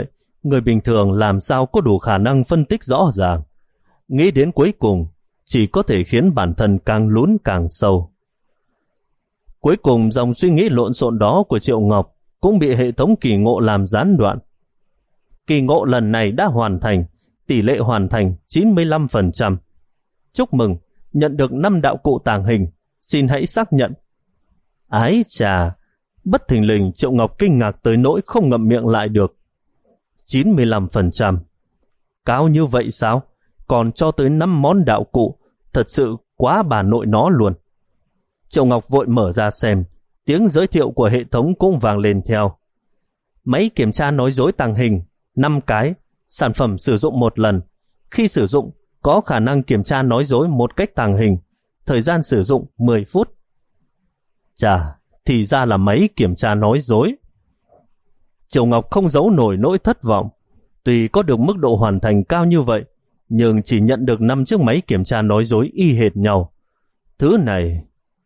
[SPEAKER 1] Người bình thường làm sao có đủ khả năng phân tích rõ ràng. Nghĩ đến cuối cùng, chỉ có thể khiến bản thân càng lún càng sâu. Cuối cùng dòng suy nghĩ lộn xộn đó của Triệu Ngọc cũng bị hệ thống kỳ ngộ làm gián đoạn. Kỳ ngộ lần này đã hoàn thành, tỷ lệ hoàn thành chín mươi lăm phần trăm. Chúc mừng, nhận được năm đạo cụ tàng hình, xin hãy xác nhận. Ái chà, bất thình lình Triệu Ngọc kinh ngạc tới nỗi không ngậm miệng lại được. chín mươi lăm phần trăm. Cao như vậy sao? Còn cho tới năm món đạo cụ, thật sự quá bà nội nó luôn. Triệu Ngọc vội mở ra xem, tiếng giới thiệu của hệ thống cũng vang lên theo. Máy kiểm tra nói dối tàng hình, năm cái, sản phẩm sử dụng một lần. Khi sử dụng, có khả năng kiểm tra nói dối một cách tàng hình, thời gian sử dụng mười phút. Chà, thì ra là máy kiểm tra nói dối. Triệu Ngọc không giấu nổi nỗi thất vọng. Tuy có được mức độ hoàn thành cao như vậy, nhưng chỉ nhận được năm chiếc máy kiểm tra nói dối y hệt nhau. Thứ này...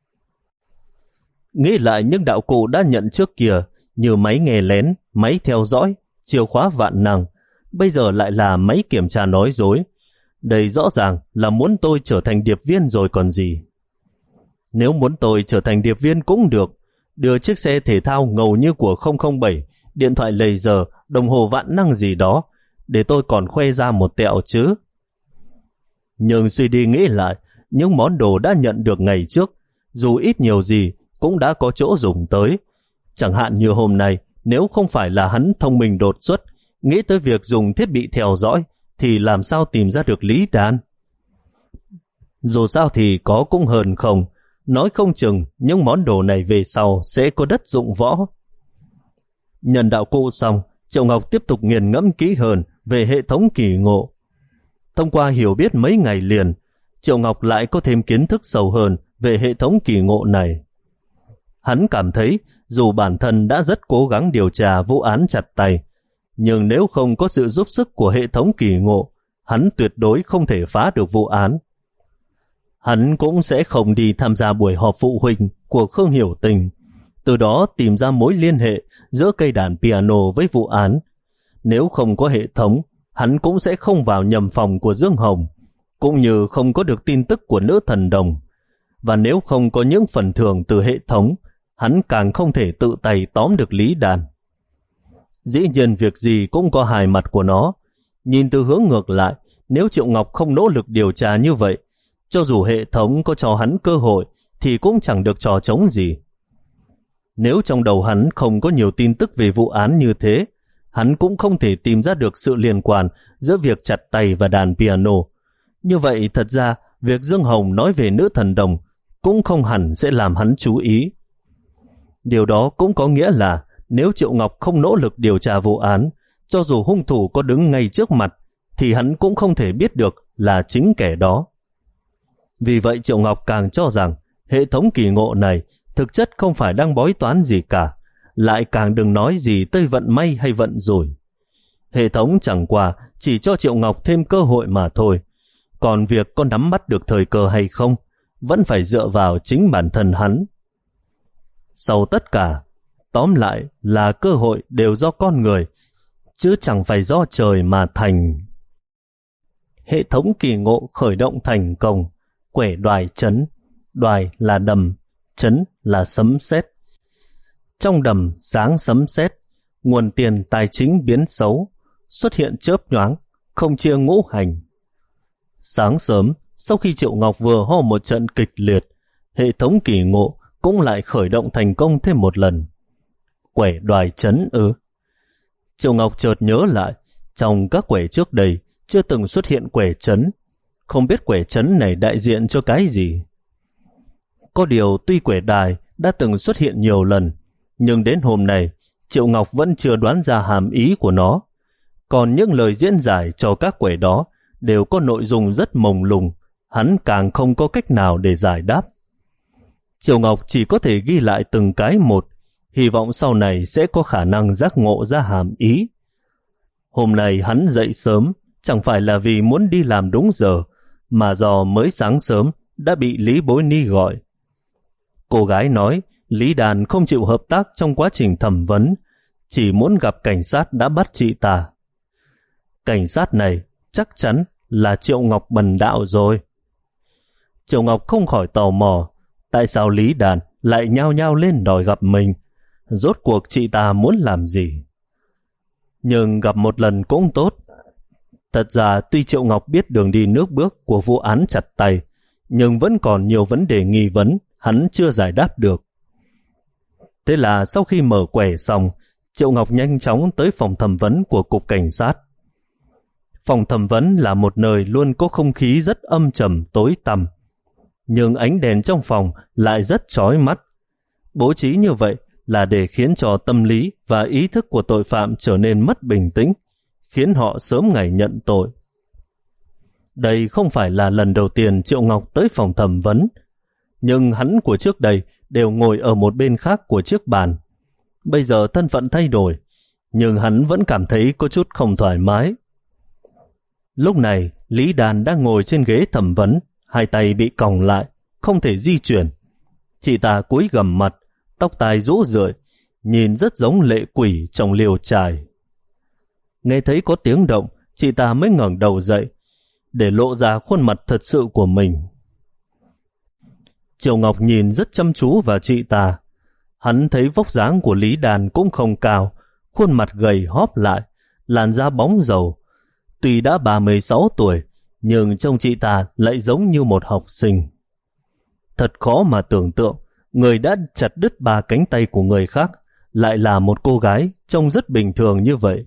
[SPEAKER 1] Nghĩ lại những đạo cụ đã nhận trước kia, như máy nghe lén, máy theo dõi, chìa khóa vạn năng, bây giờ lại là máy kiểm tra nói dối. Đây rõ ràng là muốn tôi trở thành điệp viên rồi còn gì. Nếu muốn tôi trở thành điệp viên cũng được, đưa chiếc xe thể thao ngầu như của không không bảy, điện thoại laser, đồng hồ vạn năng gì đó, để tôi còn khoe ra một tẹo chứ. Nhưng suy đi nghĩ lại, những món đồ đã nhận được ngày trước, dù ít nhiều gì, cũng đã có chỗ dùng tới. Chẳng hạn như hôm nay, nếu không phải là hắn thông minh đột xuất, nghĩ tới việc dùng thiết bị theo dõi, thì làm sao tìm ra được Lý Đan? Dù sao thì có cũng hơn không, nói không chừng những món đồ này về sau sẽ có đất dụng võ. Nhận đạo cụ xong, Triệu Ngọc tiếp tục nghiền ngẫm kỹ hơn về hệ thống kỳ ngộ. Thông qua hiểu biết mấy ngày liền, Triệu Ngọc lại có thêm kiến thức sâu hơn về hệ thống kỳ ngộ này. Hắn cảm thấy dù bản thân đã rất cố gắng điều tra vụ án chặt tay, nhưng nếu không có sự giúp sức của hệ thống kỳ ngộ, hắn tuyệt đối không thể phá được vụ án. Hắn cũng sẽ không đi tham gia buổi họp phụ huynh của Khương Hiểu Tình, từ đó tìm ra mối liên hệ giữa cây đàn piano với vụ án. Nếu không có hệ thống, hắn cũng sẽ không vào nhầm phòng của Dương Hồng, cũng như không có được tin tức của nữ thần đồng. Và nếu không có những phần thưởng từ hệ thống, hắn càng không thể tự tay tóm được Lý Đan. Dĩ nhiên việc gì cũng có hai mặt của nó. Nhìn từ hướng ngược lại, nếu Triệu Ngọc không nỗ lực điều tra như vậy, cho dù hệ thống có cho hắn cơ hội thì cũng chẳng được trò trống gì. Nếu trong đầu hắn không có nhiều tin tức về vụ án như thế, hắn cũng không thể tìm ra được sự liên quan giữa việc chặt tay và đàn piano. Như vậy thật ra, việc Dương Hồng nói về nữ thần đồng cũng không hẳn sẽ làm hắn chú ý. Điều đó cũng có nghĩa là nếu Triệu Ngọc không nỗ lực điều tra vụ án, cho dù hung thủ có đứng ngay trước mặt, thì hắn cũng không thể biết được là chính kẻ đó. Vì vậy Triệu Ngọc càng cho rằng hệ thống kỳ ngộ này thực chất không phải đang bói toán gì cả, lại càng đừng nói gì tới vận may hay vận rủi. Hệ thống chẳng qua chỉ cho Triệu Ngọc thêm cơ hội mà thôi, còn việc có nắm bắt được thời cơ hay không vẫn phải dựa vào chính bản thân hắn. Sau tất cả, tóm lại là cơ hội đều do con người, chứ chẳng phải do trời mà thành. Hệ thống kỳ ngộ khởi động thành công. Quẻ đoài trấn, đoài là đầm, trấn là sấm sét. Trong đầm sáng sấm sét, nguồn tiền tài chính biến xấu, xuất hiện chớp nhoáng, không chia ngũ hành. Sáng sớm, sau khi Triệu Ngọc vừa ho một trận kịch liệt, hệ thống kỳ ngộ cũng lại khởi động thành công thêm một lần. Quẻ đoài trấn ư? Triệu Ngọc chợt nhớ lại, trong các quẻ trước đây chưa từng xuất hiện quẻ trấn. Không biết quẻ trấn này đại diện cho cái gì. Có điều tuy quẻ đài đã từng xuất hiện nhiều lần, nhưng đến hôm nay Triệu Ngọc vẫn chưa đoán ra hàm ý của nó. Còn những lời diễn giải cho các quẻ đó đều có nội dung rất mông lung, hắn càng không có cách nào để giải đáp. Triệu Ngọc chỉ có thể ghi lại từng cái một, hy vọng sau này sẽ có khả năng giác ngộ ra hàm ý. Hôm nay hắn dậy sớm, chẳng phải là vì muốn đi làm đúng giờ, mà do mới sáng sớm đã bị Lý Bối Ni gọi. Cô gái nói Lý Đàn không chịu hợp tác trong quá trình thẩm vấn, chỉ muốn gặp cảnh sát đã bắt chị ta. Cảnh sát này chắc chắn là Triệu Ngọc bần đạo rồi. Triệu Ngọc không khỏi tò mò, tại sao Lý Đàn lại nhao nhao lên đòi gặp mình? Rốt cuộc chị ta muốn làm gì? Nhưng gặp một lần cũng tốt. Thật ra tuy Triệu Ngọc biết đường đi nước bước của vụ án chặt tay, nhưng vẫn còn nhiều vấn đề nghi vấn hắn chưa giải đáp được. Thế là sau khi mở quẻ xong, Triệu Ngọc nhanh chóng tới phòng thẩm vấn của cục cảnh sát. Phòng thẩm vấn là một nơi luôn có không khí rất âm trầm tối tăm, nhưng ánh đèn trong phòng lại rất chói mắt. Bố trí như vậy là để khiến cho tâm lý và ý thức của tội phạm trở nên mất bình tĩnh, khiến họ sớm ngày nhận tội. Đây không phải là lần đầu tiên Triệu Ngọc tới phòng thẩm vấn, nhưng hắn của trước đây đều ngồi ở một bên khác của chiếc bàn. Bây giờ thân phận thay đổi, nhưng hắn vẫn cảm thấy có chút không thoải mái. Lúc này, Lý Đàn đang ngồi trên ghế thẩm vấn, hai tay bị còng lại, không thể di chuyển. Chị ta cúi gằm mặt, tóc tai rũ rượi, nhìn rất giống lệ quỷ trong liều trai. Nghe thấy có tiếng động, chị ta mới ngẩng đầu dậy, để lộ ra khuôn mặt thật sự của mình. Triệu Ngọc nhìn rất chăm chú vào chị ta. Hắn thấy vóc dáng của Lý Đàn cũng không cao, khuôn mặt gầy hóp lại, làn da bóng dầu. Tuy đã ba mươi sáu tuổi, nhưng trông chị ta lại giống như một học sinh. Thật khó mà tưởng tượng, người đã chặt đứt ba cánh tay của người khác lại là một cô gái trông rất bình thường như vậy.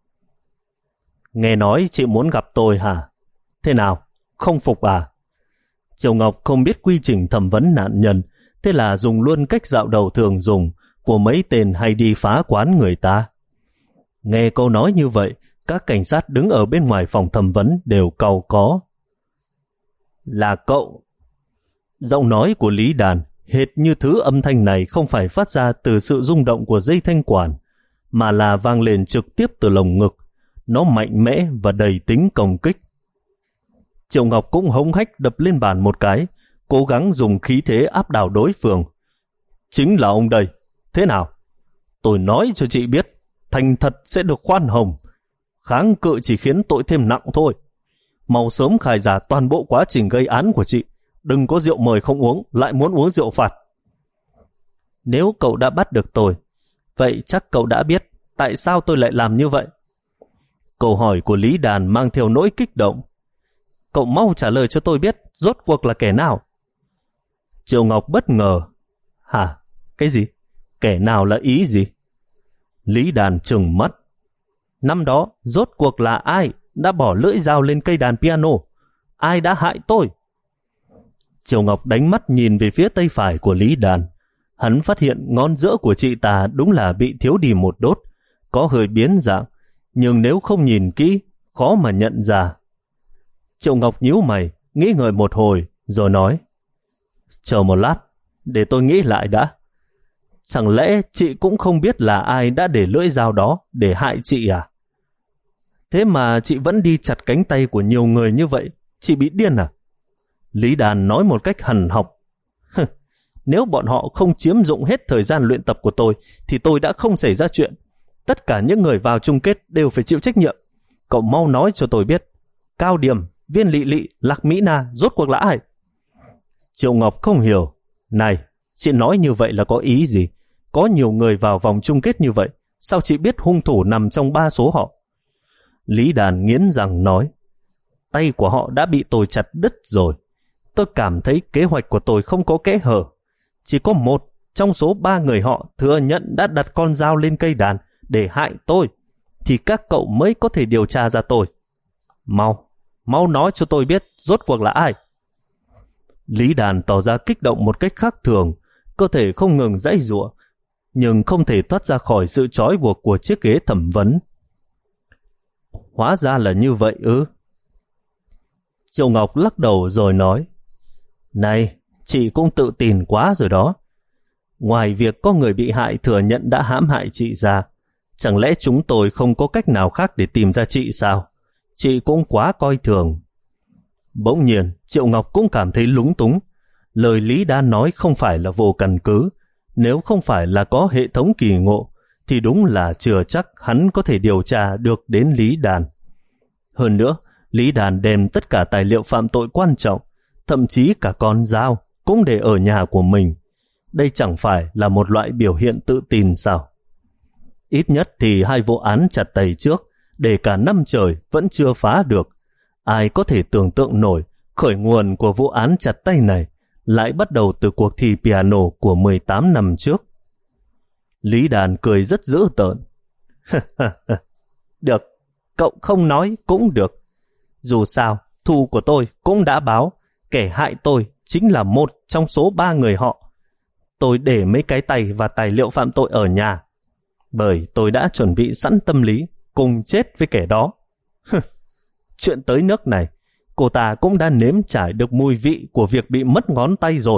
[SPEAKER 1] Nghe nói chị muốn gặp tôi hả? Thế nào? Không phục à? Triệu Ngọc không biết quy trình thẩm vấn nạn nhân, thế là dùng luôn cách dạo đầu thường dùng của mấy tên hay đi phá quán người ta. Nghe câu nói như vậy, các cảnh sát đứng ở bên ngoài phòng thẩm vấn đều cau có. Là cậu. Giọng nói của Lý Đàn hệt như thứ âm thanh này không phải phát ra từ sự rung động của dây thanh quản, mà là vang lên trực tiếp từ lồng ngực. Nó mạnh mẽ và đầy tính công kích. Triệu Ngọc cũng hống hách đập lên bàn một cái, cố gắng dùng khí thế áp đảo đối phương. Chính là ông đây. Thế nào? Tôi nói cho chị biết, thành thật sẽ được khoan hồng. Kháng cự chỉ khiến tội thêm nặng thôi. Mau sớm khai ra toàn bộ quá trình gây án của chị. Đừng có rượu mời không uống, lại muốn uống rượu phạt. Nếu cậu đã bắt được tôi, vậy chắc cậu đã biết tại sao tôi lại làm như vậy. Câu hỏi của Lý Đàn mang theo nỗi kích động. Cậu mau trả lời cho tôi biết rốt cuộc là kẻ nào. Triệu Ngọc bất ngờ. Hả? Cái gì? Kẻ nào là ý gì? Lý Đàn trừng mắt. Năm đó rốt cuộc là ai đã bỏ lưỡi dao lên cây đàn piano? Ai đã hại tôi? Triệu Ngọc đánh mắt nhìn về phía tay phải của Lý Đàn. Hắn phát hiện ngón giữa của chị ta đúng là bị thiếu đi một đốt, có hơi biến dạng, nhưng nếu không nhìn kỹ, khó mà nhận ra. Triệu Ngọc nhíu mày, nghĩ ngợi một hồi, rồi nói, chờ một lát, để tôi nghĩ lại đã. Chẳng lẽ chị cũng không biết là ai đã để lưỡi dao đó để hại chị à? Thế mà chị vẫn đi chặt cánh tay của nhiều người như vậy, chị bị điên à? Lý Đàn nói một cách hằn học. Nếu bọn họ không chiếm dụng hết thời gian luyện tập của tôi, thì tôi đã không xảy ra chuyện. Tất cả những người vào chung kết đều phải chịu trách nhiệm. Cậu mau nói cho tôi biết, Cao Điểm, Viên Lị Lị, Lạc Mỹ Na rốt cuộc là ai? Triệu Ngọc không hiểu. Này, chị nói như vậy là có ý gì? Có nhiều người vào vòng chung kết như vậy, sao chị biết hung thủ nằm trong ba số họ? Lý Đàn nghiến răng nói, tay của họ đã bị tôi chặt đứt rồi. Tôi cảm thấy kế hoạch của tôi không có kẽ hở. Chỉ có một trong số ba người họ thừa nhận đã đặt con dao lên cây đàn để hại tôi, thì các cậu mới có thể điều tra ra tôi. Mau, mau nói cho tôi biết rốt cuộc là ai. Lý Đàn tỏ ra kích động một cách khác thường, cơ thể không ngừng giãy giụa, nhưng không thể thoát ra khỏi sự trói buộc của chiếc ghế thẩm vấn. Hóa ra là như vậy ư? Triệu Ngọc lắc đầu rồi nói, này, chị cũng tự tin quá rồi đó. Ngoài việc có người bị hại thừa nhận đã hãm hại chị ra, chẳng lẽ chúng tôi không có cách nào khác để tìm ra chị sao? Chị cũng quá coi thường. Bỗng nhiên, Triệu Ngọc cũng cảm thấy lúng túng. Lời Lý Đan nói không phải là vô căn cứ. Nếu không phải là có hệ thống kỳ ngộ, thì đúng là chưa chắc hắn có thể điều tra được đến Lý Đan. Hơn nữa, Lý Đàn đem tất cả tài liệu phạm tội quan trọng, thậm chí cả con dao, cũng để ở nhà của mình. Đây chẳng phải là một loại biểu hiện tự tin sao? Ít nhất thì hai vụ án chặt tay trước, để cả năm trời vẫn chưa phá được. Ai có thể tưởng tượng nổi khởi nguồn của vụ án chặt tay này lại bắt đầu từ cuộc thi piano của mười tám năm trước. Lý Đàn cười rất dữ tợn. Được, cậu không nói cũng được. Dù sao, thù của tôi cũng đã báo, kẻ hại tôi chính là một trong số ba người họ. Tôi để mấy cái tay và tài liệu phạm tội ở nhà, bởi tôi đã chuẩn bị sẵn tâm lý cùng chết với kẻ đó. Chuyện tới nước này, cô ta cũng đã nếm trải được mùi vị của việc bị mất ngón tay rồi.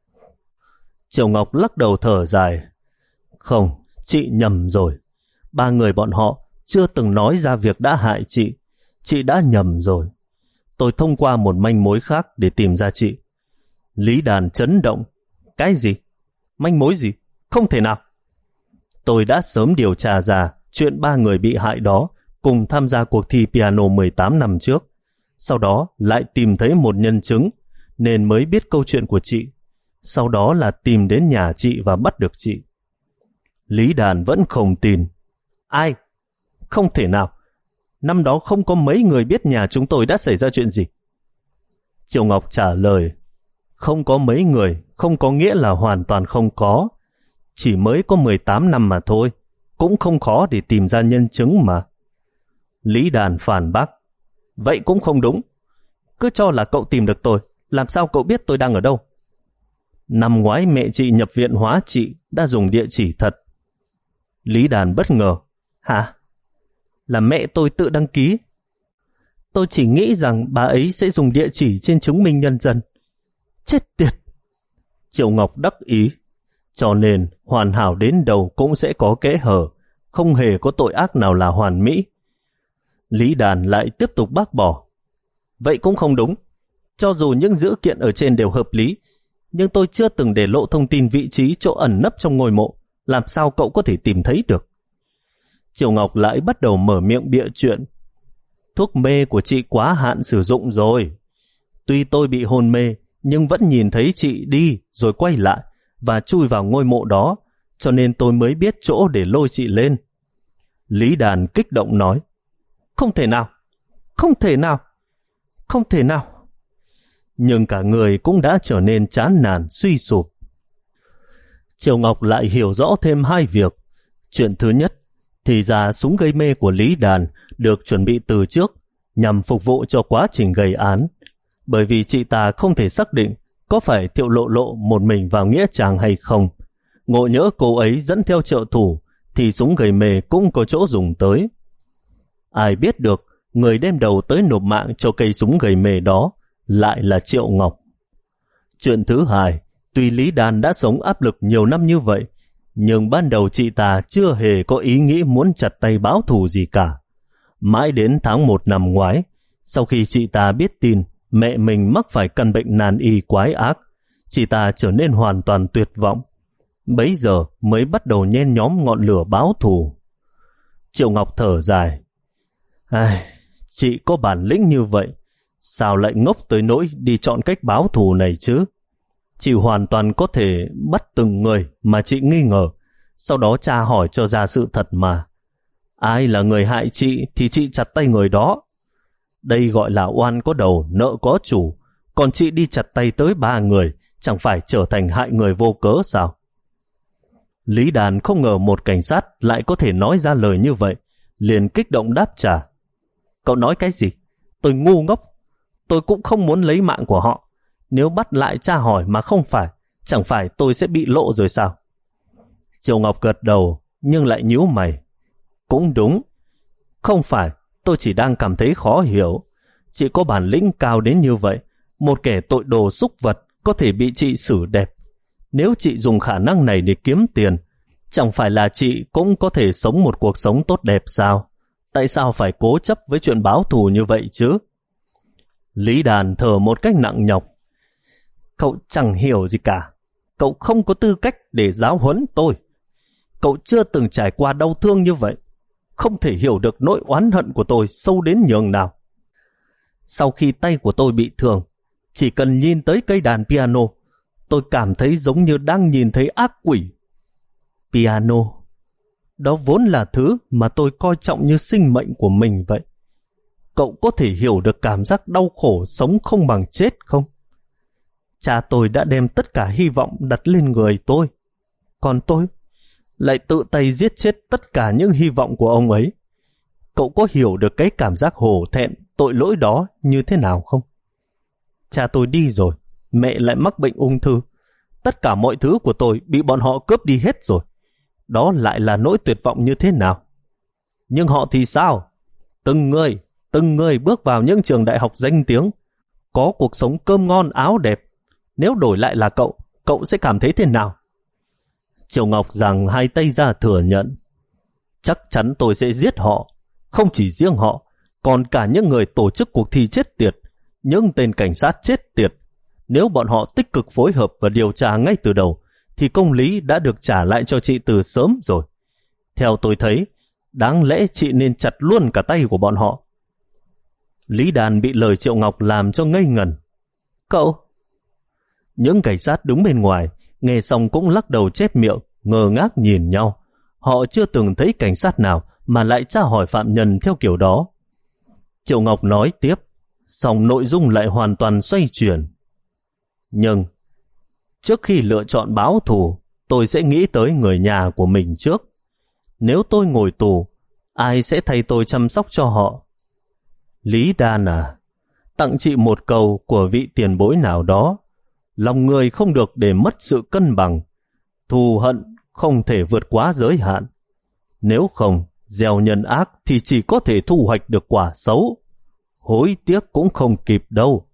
[SPEAKER 1] Triệu Ngọc lắc đầu thở dài. Không, chị nhầm rồi. Ba người bọn họ chưa từng nói ra việc đã hại chị. Chị đã nhầm rồi. Tôi thông qua một manh mối khác để tìm ra chị. Lý Đàn chấn động. Cái gì? Manh mối gì? Không thể nào. Tôi đã sớm điều tra ra chuyện ba người bị hại đó cùng tham gia cuộc thi piano mười tám năm trước. Sau đó lại tìm thấy một nhân chứng nên mới biết câu chuyện của chị. Sau đó là tìm đến nhà chị và bắt được chị. Lý Đàn vẫn không tin. Ai? Không thể nào. Năm đó không có mấy người biết nhà chúng tôi đã xảy ra chuyện gì. Triệu Ngọc trả lời. Không có mấy người không có nghĩa là hoàn toàn không có. Chỉ mới có mười tám năm mà thôi. Cũng không khó để tìm ra nhân chứng mà. Lý Đàn phản bác. Vậy cũng không đúng. Cứ cho là cậu tìm được tôi, làm sao cậu biết tôi đang ở đâu? Năm ngoái mẹ chị nhập viện hóa trị đã dùng địa chỉ thật. Lý Đàn bất ngờ. Hả? Là mẹ tôi tự đăng ký? Tôi chỉ nghĩ rằng bà ấy sẽ dùng địa chỉ trên chứng minh nhân dân. Chết tiệt! Triệu Ngọc đắc ý. Cho nên hoàn hảo đến đâu cũng sẽ có kẽ hở, không hề có tội ác nào là hoàn mỹ. Lý Đàn lại tiếp tục bác bỏ. Vậy cũng không đúng. Cho dù những dữ kiện ở trên đều hợp lý, nhưng tôi chưa từng để lộ thông tin vị trí chỗ ẩn nấp trong ngôi mộ. Làm sao cậu có thể tìm thấy được? Triệu Ngọc lại bắt đầu mở miệng bịa chuyện. Thuốc mê của chị quá hạn sử dụng rồi. Tuy tôi bị hôn mê, nhưng vẫn nhìn thấy chị đi rồi quay lại và chui vào ngôi mộ đó, cho nên tôi mới biết chỗ để lôi chị lên. Lý Đàn kích động nói. Không thể nào, không thể nào, không thể nào. Nhưng cả người cũng đã trở nên chán nản, suy sụp. Triệu Ngọc lại hiểu rõ thêm hai việc. Chuyện thứ nhất, thì ra súng gây mê của Lý Đàn được chuẩn bị từ trước nhằm phục vụ cho quá trình gây án. Bởi vì chị ta không thể xác định có phải Thiệu Lộ Lộ một mình vào nghĩa trang hay không. Ngộ nhỡ cô ấy dẫn theo trợ thủ thì súng gây mê cũng có chỗ dùng tới. Ai biết được người đem đầu tới nộp mạng cho cây súng gây mê đó lại là Triệu Ngọc. Chuyện thứ hai, tuy Lý Đàn đã sống áp lực nhiều năm như vậy, nhưng ban đầu chị ta chưa hề có ý nghĩ muốn chặt tay báo thù gì cả. Mãi đến tháng một năm ngoái, sau khi chị ta biết tin mẹ mình mắc phải căn bệnh nan y quái ác, chị ta trở nên hoàn toàn tuyệt vọng. Bấy giờ mới bắt đầu nhen nhóm ngọn lửa báo thù. Triệu Ngọc thở dài. Ai, chị có bản lĩnh như vậy, sao lại ngốc tới nỗi đi chọn cách báo thù này chứ? Chị hoàn toàn có thể bắt từng người mà chị nghi ngờ, sau đó tra hỏi cho ra sự thật mà. Ai là người hại chị thì chị chặt tay người đó. Đây gọi là oan có đầu, nợ có chủ. Còn chị đi chặt tay tới ba người, chẳng phải trở thành hại người vô cớ sao? Lý Đàn không ngờ một cảnh sát lại có thể nói ra lời như vậy, liền kích động đáp trả. Cậu nói cái gì? Tôi ngu ngốc. Tôi cũng không muốn lấy mạng của họ. Nếu bắt lại tra hỏi mà không phải, chẳng phải tôi sẽ bị lộ rồi sao? Triệu Ngọc gật đầu, nhưng lại nhíu mày. Cũng đúng. Không phải, tôi chỉ đang cảm thấy khó hiểu. Chị có bản lĩnh cao đến như vậy, một kẻ tội đồ súc vật có thể bị chị xử đẹp. Nếu chị dùng khả năng này để kiếm tiền, chẳng phải là chị cũng có thể sống một cuộc sống tốt đẹp sao? Tại sao phải cố chấp với chuyện báo thù như vậy chứ? Lý Đàn thở một cách nặng nhọc. Cậu chẳng hiểu gì cả. Cậu không có tư cách để giáo huấn tôi. Cậu chưa từng trải qua đau thương như vậy, không thể hiểu được nỗi oán hận của tôi sâu đến nhường nào. Sau khi tay của tôi bị thương, chỉ cần nhìn tới cây đàn piano, tôi cảm thấy giống như đang nhìn thấy ác quỷ. Piano, đó vốn là thứ mà tôi coi trọng như sinh mệnh của mình vậy. Cậu có thể hiểu được cảm giác đau khổ sống không bằng chết không? Cha tôi đã đem tất cả hy vọng đặt lên người tôi, còn tôi lại tự tay giết chết tất cả những hy vọng của ông ấy. Cậu có hiểu được cái cảm giác hổ thẹn, tội lỗi đó như thế nào không? Cha tôi đi rồi, mẹ lại mắc bệnh ung thư. Tất cả mọi thứ của tôi bị bọn họ cướp đi hết rồi. Đó lại là nỗi tuyệt vọng như thế nào? Nhưng họ thì sao? Từng người, từng người bước vào những trường đại học danh tiếng, có cuộc sống cơm ngon áo đẹp. Nếu đổi lại là cậu, cậu sẽ cảm thấy thế nào? Triệu Ngọc giằng hai tay ra thừa nhận. Chắc chắn tôi sẽ giết họ. Không chỉ riêng họ, còn cả những người tổ chức cuộc thi chết tiệt, những tên cảnh sát chết tiệt. Nếu bọn họ tích cực phối hợp và điều tra ngay từ đầu, thì công lý đã được trả lại cho chị từ sớm rồi. Theo tôi thấy, đáng lẽ chị nên chặt luôn cả tay của bọn họ. Lý Đàn bị lời Triệu Ngọc làm cho ngây ngẩn. Cậu? Những cảnh sát đứng bên ngoài, nghe xong cũng lắc đầu chép miệng, ngơ ngác nhìn nhau. Họ chưa từng thấy cảnh sát nào mà lại tra hỏi phạm nhân theo kiểu đó. Triệu Ngọc nói tiếp, song nội dung lại hoàn toàn xoay chuyển. Nhưng, trước khi lựa chọn báo thù, tôi sẽ nghĩ tới người nhà của mình trước. Nếu tôi ngồi tù, ai sẽ thay tôi chăm sóc cho họ? Lý Đan à, tặng chị một câu của vị tiền bối nào đó. Lòng người không được để mất sự cân bằng. Thù hận không thể vượt quá giới hạn. Nếu không, gieo nhân ác thì chỉ có thể thu hoạch được quả xấu. Hối tiếc cũng không kịp đâu.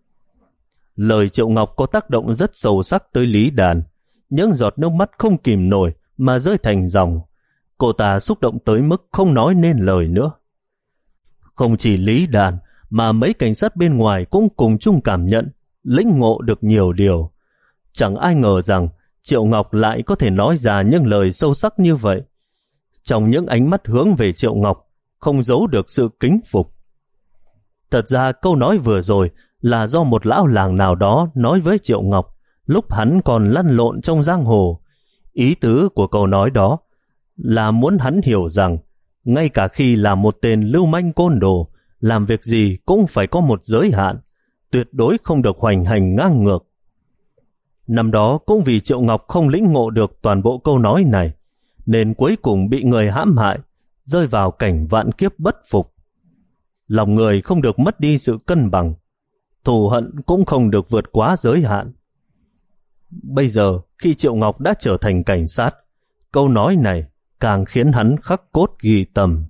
[SPEAKER 1] Lời Triệu Ngọc có tác động rất sâu sắc tới Lý Đàn. Những giọt nước mắt không kìm nổi mà rơi thành dòng. Cô ta xúc động tới mức không nói nên lời nữa. Không chỉ Lý Đàn mà mấy cảnh sát bên ngoài cũng cùng chung cảm nhận, lĩnh ngộ được nhiều điều. Chẳng ai ngờ rằng Triệu Ngọc lại có thể nói ra những lời sâu sắc như vậy. Trong những ánh mắt hướng về Triệu Ngọc không giấu được sự kính phục. Thật ra câu nói vừa rồi là do một lão làng nào đó nói với Triệu Ngọc lúc hắn còn lăn lộn trong giang hồ. Ý tứ của câu nói đó là muốn hắn hiểu rằng ngay cả khi là một tên lưu manh côn đồ, làm việc gì cũng phải có một giới hạn, tuyệt đối không được hoành hành ngang ngược. Năm đó cũng vì Triệu Ngọc không lĩnh ngộ được toàn bộ câu nói này, nên cuối cùng bị người hãm hại, rơi vào cảnh vạn kiếp bất phục. Lòng người không được mất đi sự cân bằng, thù hận cũng không được vượt quá giới hạn. Bây giờ khi Triệu Ngọc đã trở thành cảnh sát, câu nói này càng khiến hắn khắc cốt ghi tâm.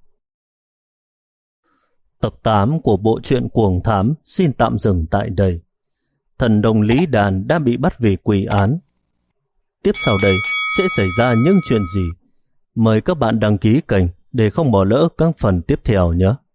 [SPEAKER 1] Tập tám của bộ truyện Cuồng Thám xin tạm dừng tại đây. Thần đồng Lý Đàn đã bị bắt vì quỷ án. Tiếp sau đây sẽ xảy ra những chuyện gì? Mời các bạn đăng ký kênh để không bỏ lỡ các phần tiếp theo nhé.